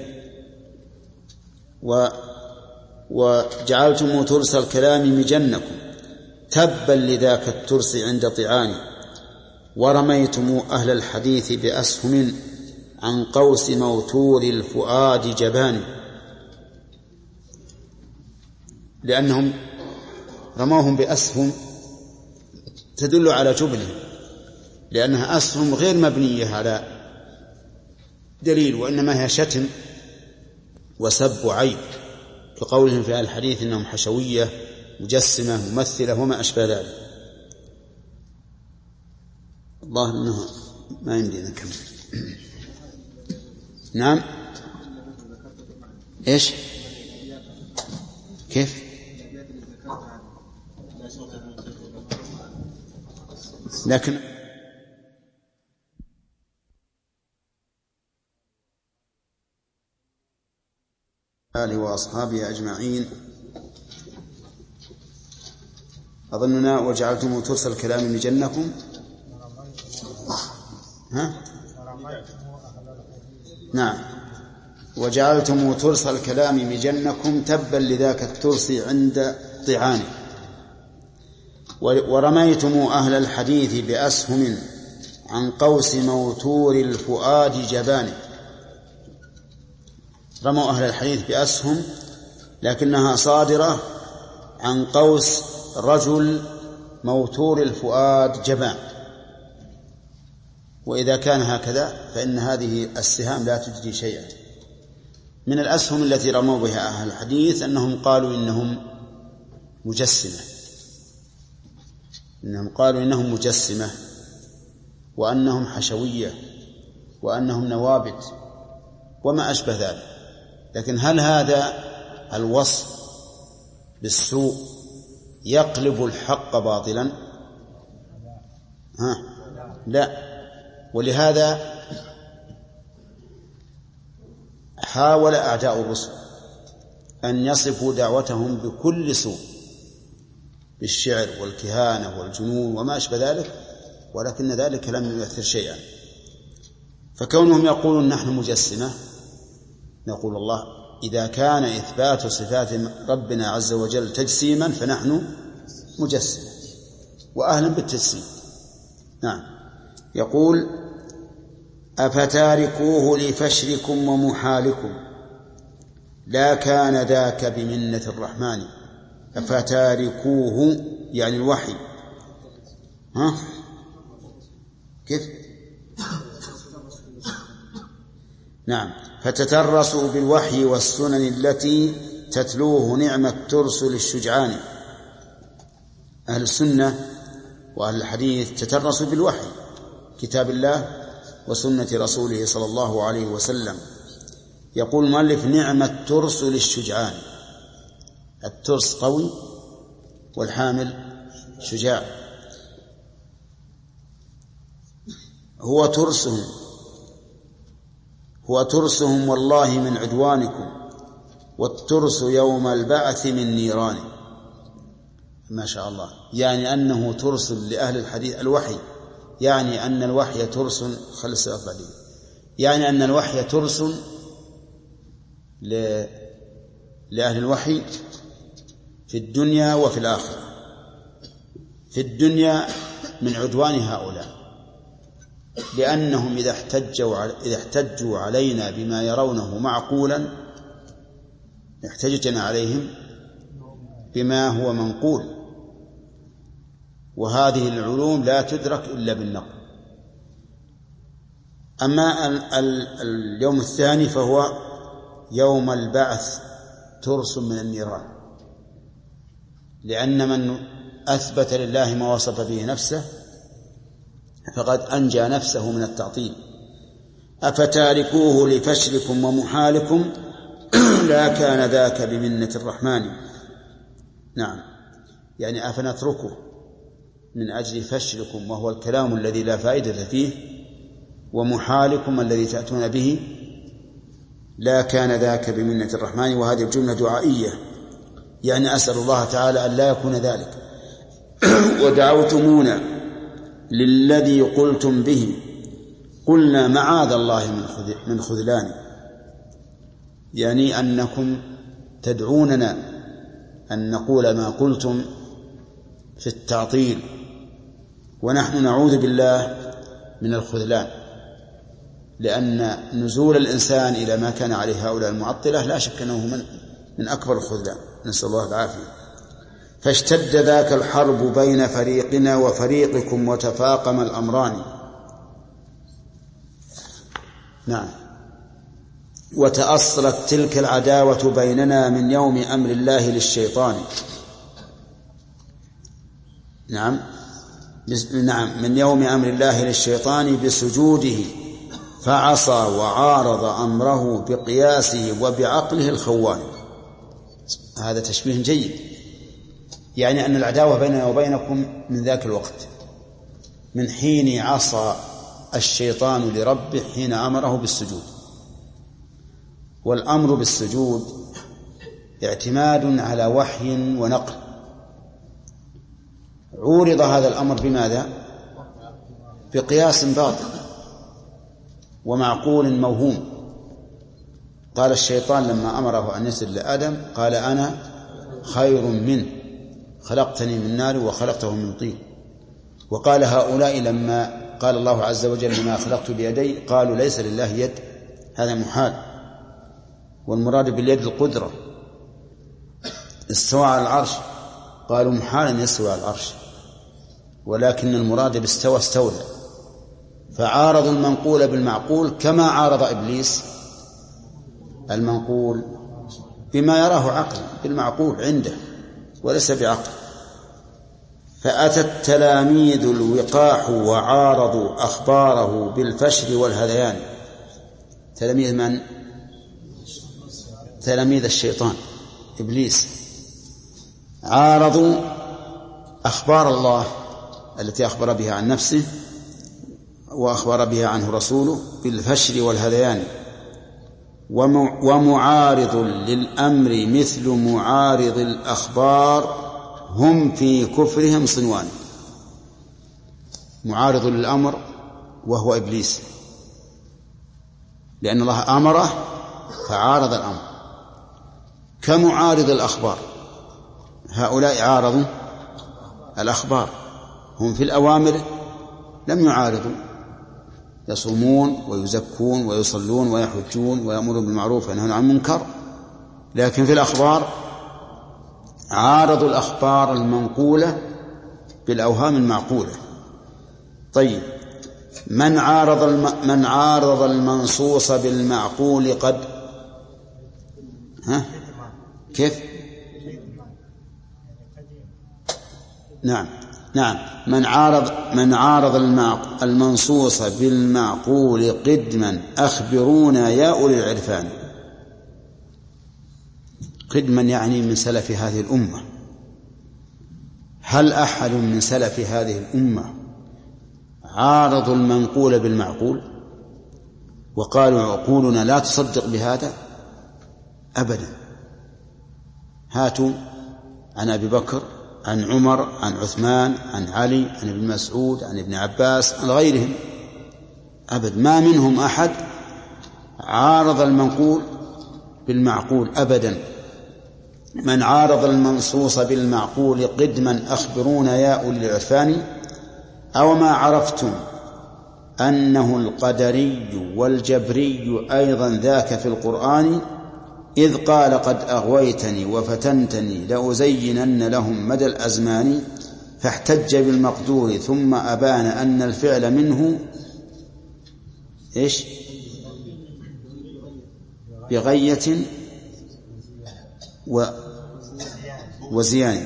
و وجعلتم ترس الكلام مجنكم تبا لذاك الترس عند طعان. ورميتم أهل الحديث بأسهم عن قوس موتور الفؤاد جبان، لأنهم رموهم بأسهم تدل على جبنهم، لأنها أسهم غير مبنية على دليل، وإنما هي شتم وسب وعيب، كقولهم في الحديث إنهم حشوية مجسمة ممثلة وما أشبه ذلك. الله إنه ما يمدينا نكمل. نعم. إيش كيف لكن آله وأصحابه أجمعين. أظننا وجعلتم ترس الكلام مجنكم ها؟ نعم. وجعلتم ترس الكلام مجنكم تبا لذاك الترس عند طعانه. ورميتم أهل الحديث بأسهم عن قوس موتور الفؤاد جبانه. رموا أهل الحديث بأسهم لكنها صادرة عن قوس رجل موتور الفؤاد جبان، وإذا كان هكذا فإن هذه السهام لا تجدي شيئا. من الأسهم التي رموا بها أهل الحديث أنهم قالوا إنهم مجسمة إنهم قالوا إنهم مجسمة وأنهم حشوية وأنهم نوابت وما أشبه ذلك. لكن هل هذا الوصف بالسوء يقلب الحق باطلا؟ ها لا. ولهذا حاول أعداء الرسل أن يصفوا دعوتهم بكل سوء، بالشعر والكهانة والجنون وما أشبه ذلك، ولكن ذلك لم يؤثر شيئا. فكونهم يقولون نحن مجسمة، نقول الله إذا كان إثبات صفات ربنا عز وجل تجسيما فنحن مجسمة وأهلا بالتجسيم. نعم. يقول أفتاركوه لفشركم ومحالكم لا كان ذاك بمنة الرحمن. أفتاركوه يعني الوحي. ها كيف؟ نعم. فتترسوا بالوحي والسنن التي تتلوه نعم الترس للشجعان. أهل السنة وأهل الحديث تترسوا بالوحي، كتاب الله وسنة رسوله صلى الله عليه وسلم. يقول المؤلف نعم الترس للشجعان. الترس قوي والحامل شجاع. هو ترسهم هو ترسهم والله من عدوانكم والترس يوم البعث من نيران. ما شاء الله. يعني أنه ترس لأهل الحديث الوحي، يعني أن الوحي ترس خلص أفضل يعني أن الوحي ترس لأهل الوحي في الدنيا وفي الآخرة. في الدنيا من عدوان هؤلاء، لأنهم إذا احتجوا إذا احتجوا علينا بما يرونه معقولا احتججنا عليهم بما هو منقول، وهذه العلوم لا تدرك إلا بالنقل. أما اليوم الثاني فهو يوم البعث ترس من النيران، لأن من أثبت لله ما وصف به نفسه فقد أنجى نفسه من التعطيل. أفتاركوه لفشلكم ومحالكم لا كان ذاك بمنة الرحمن. نعم، يعني أفنتركه من أجل فشلكم وهو الكلام الذي لا فائدة فيه، ومحالكم الذي تأتون به لا كان ذاك بمنة الرحمن. وهذه الجملة دعائية، يعني أسأل الله تعالى أن لا يكون ذلك. ودعوتمونا للذي قلتم به قلنا معاذ الله من خذلان، يعني أنكم تدعوننا أن نقول ما قلتم في التعطيل، ونحن نعوذ بالله من الخذلان، لأن نزول الإنسان إلى ما كان عليه هؤلاء المعطلة لا شك أنه من, من أكبر الخذلان، نسأل الله العافية. فاشتد ذاك الحرب بين فريقنا وفريقكم وتفاقم الأمران. نعم. وتأصلت تلك العداوة بيننا من يوم أمر الله للشيطان. نعم نعم من يوم أمر الله للشيطان بسجوده فعصى وعارض أمره بقياسه وبعقله الخوان. هذا تشبيه جيد، يعني أن العداوة بيننا وبينكم من ذاك الوقت، من حين عصى الشيطان لربه حين أمره بالسجود. والأمر بالسجود اعتماد على وحي ونقل. عورض هذا الأمر بماذا؟ بقياس باطل ومعقول موهوم. قال الشيطان لما أمره أن يسجد لآدم قال أنا خير منه خلقتني من نار وخلقته من طين. وقال هؤلاء لما قال الله عز وجل ما خلقت بيدي قالوا ليس لله يد، هذا محال، والمراد باليد القدرة. استوى على العرش قالوا محال أن يستوى على العرش، ولكن المراد باستوى استولى. فعارضوا المنقول بالمعقول كما عارض إبليس المنقول بما يراه عقلا بالمعقول عنده وليس بعقل. فأتى التلاميذ الوقاح وعارضوا أخباره بالفشل والهذيان. تلاميذ من؟ تلاميذ الشيطان إبليس. عارضوا أخبار الله التي أخبر بها عن نفسه وأخبر بها عنه رسوله بالفشل والهذيان. ومعارض للأمر مثل معارض الأخبار هم في كفرهم صنوان. معارض للأمر وهو إبليس، لأن الله أمره فعارض الأمر. كمعارض الأخبار، هؤلاء عارضوا الأخبار، هم في الأوامر لم يعارضوا، يصومون ويزكون ويصلون ويحجون ويأمرون بالمعروف وينهون عن المنكر، لكن في الأخبار عارضوا الأخبار المنقولة بالأوهام المعقولة. طيب، من عارض الم... من عارض المنصوص بالمعقول قد ها كيف نعم نعم من عارض من عارض المعق... المنصوص بالمعقول قدما أخبرونا يا أولي العرفان. قدما يعني من سلف هذه الأمة. هل أحد من سلف هذه الأمة عارضوا المنقول بالمعقول وقالوا عقولنا لا تصدق بهذا؟ أبدا. هاتوا عن أبي بكر، عن عمر، عن عثمان، عن علي، عن ابن مسعود، عن ابن عباس، عن غيرهم، أبد ما منهم أحد عارض المنقول بالمعقول أبدا. من عارض المنصوص بالمعقول قدما أخبرونا يا أولي العرفان. أو ما عرفتم أنه القدري والجبري أيضا ذاك في القرآن إذ قال قد أغويتني وفتنتني لأزينن لهم مدى الأزمان فاحتج بالمقدور ثم أبان أن الفعل منه إيش بغية و وزيان.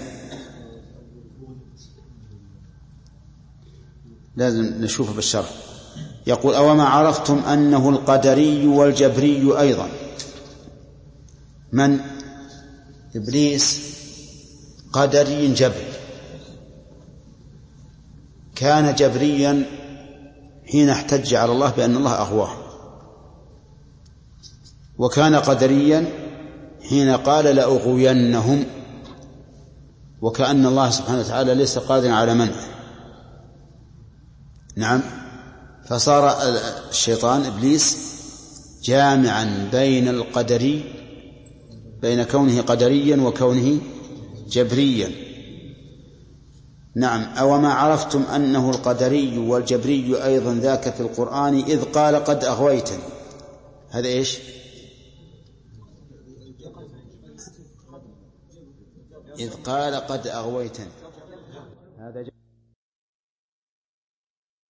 لازم نشوفه بالشرح. يقول أوما عرفتم أنه القدري والجبري أيضا. من؟ إبليس قدري جبري، كان جبريا حين احتج على الله بأن الله أغواه، وكان قدريا حين قال لأغوينهم، وكأن الله سبحانه وتعالى ليس قادرا على منعه. نعم، فصار الشيطان إبليس جامعا بين القدري بين كونه قدريا وكونه جبريا. نعم. أوما عرفتم أنه القدري والجبري أيضا ذاك في القرآن إذ قال قد أغويتني. هذا إيش؟ إذ قال قد أغويتني، هذا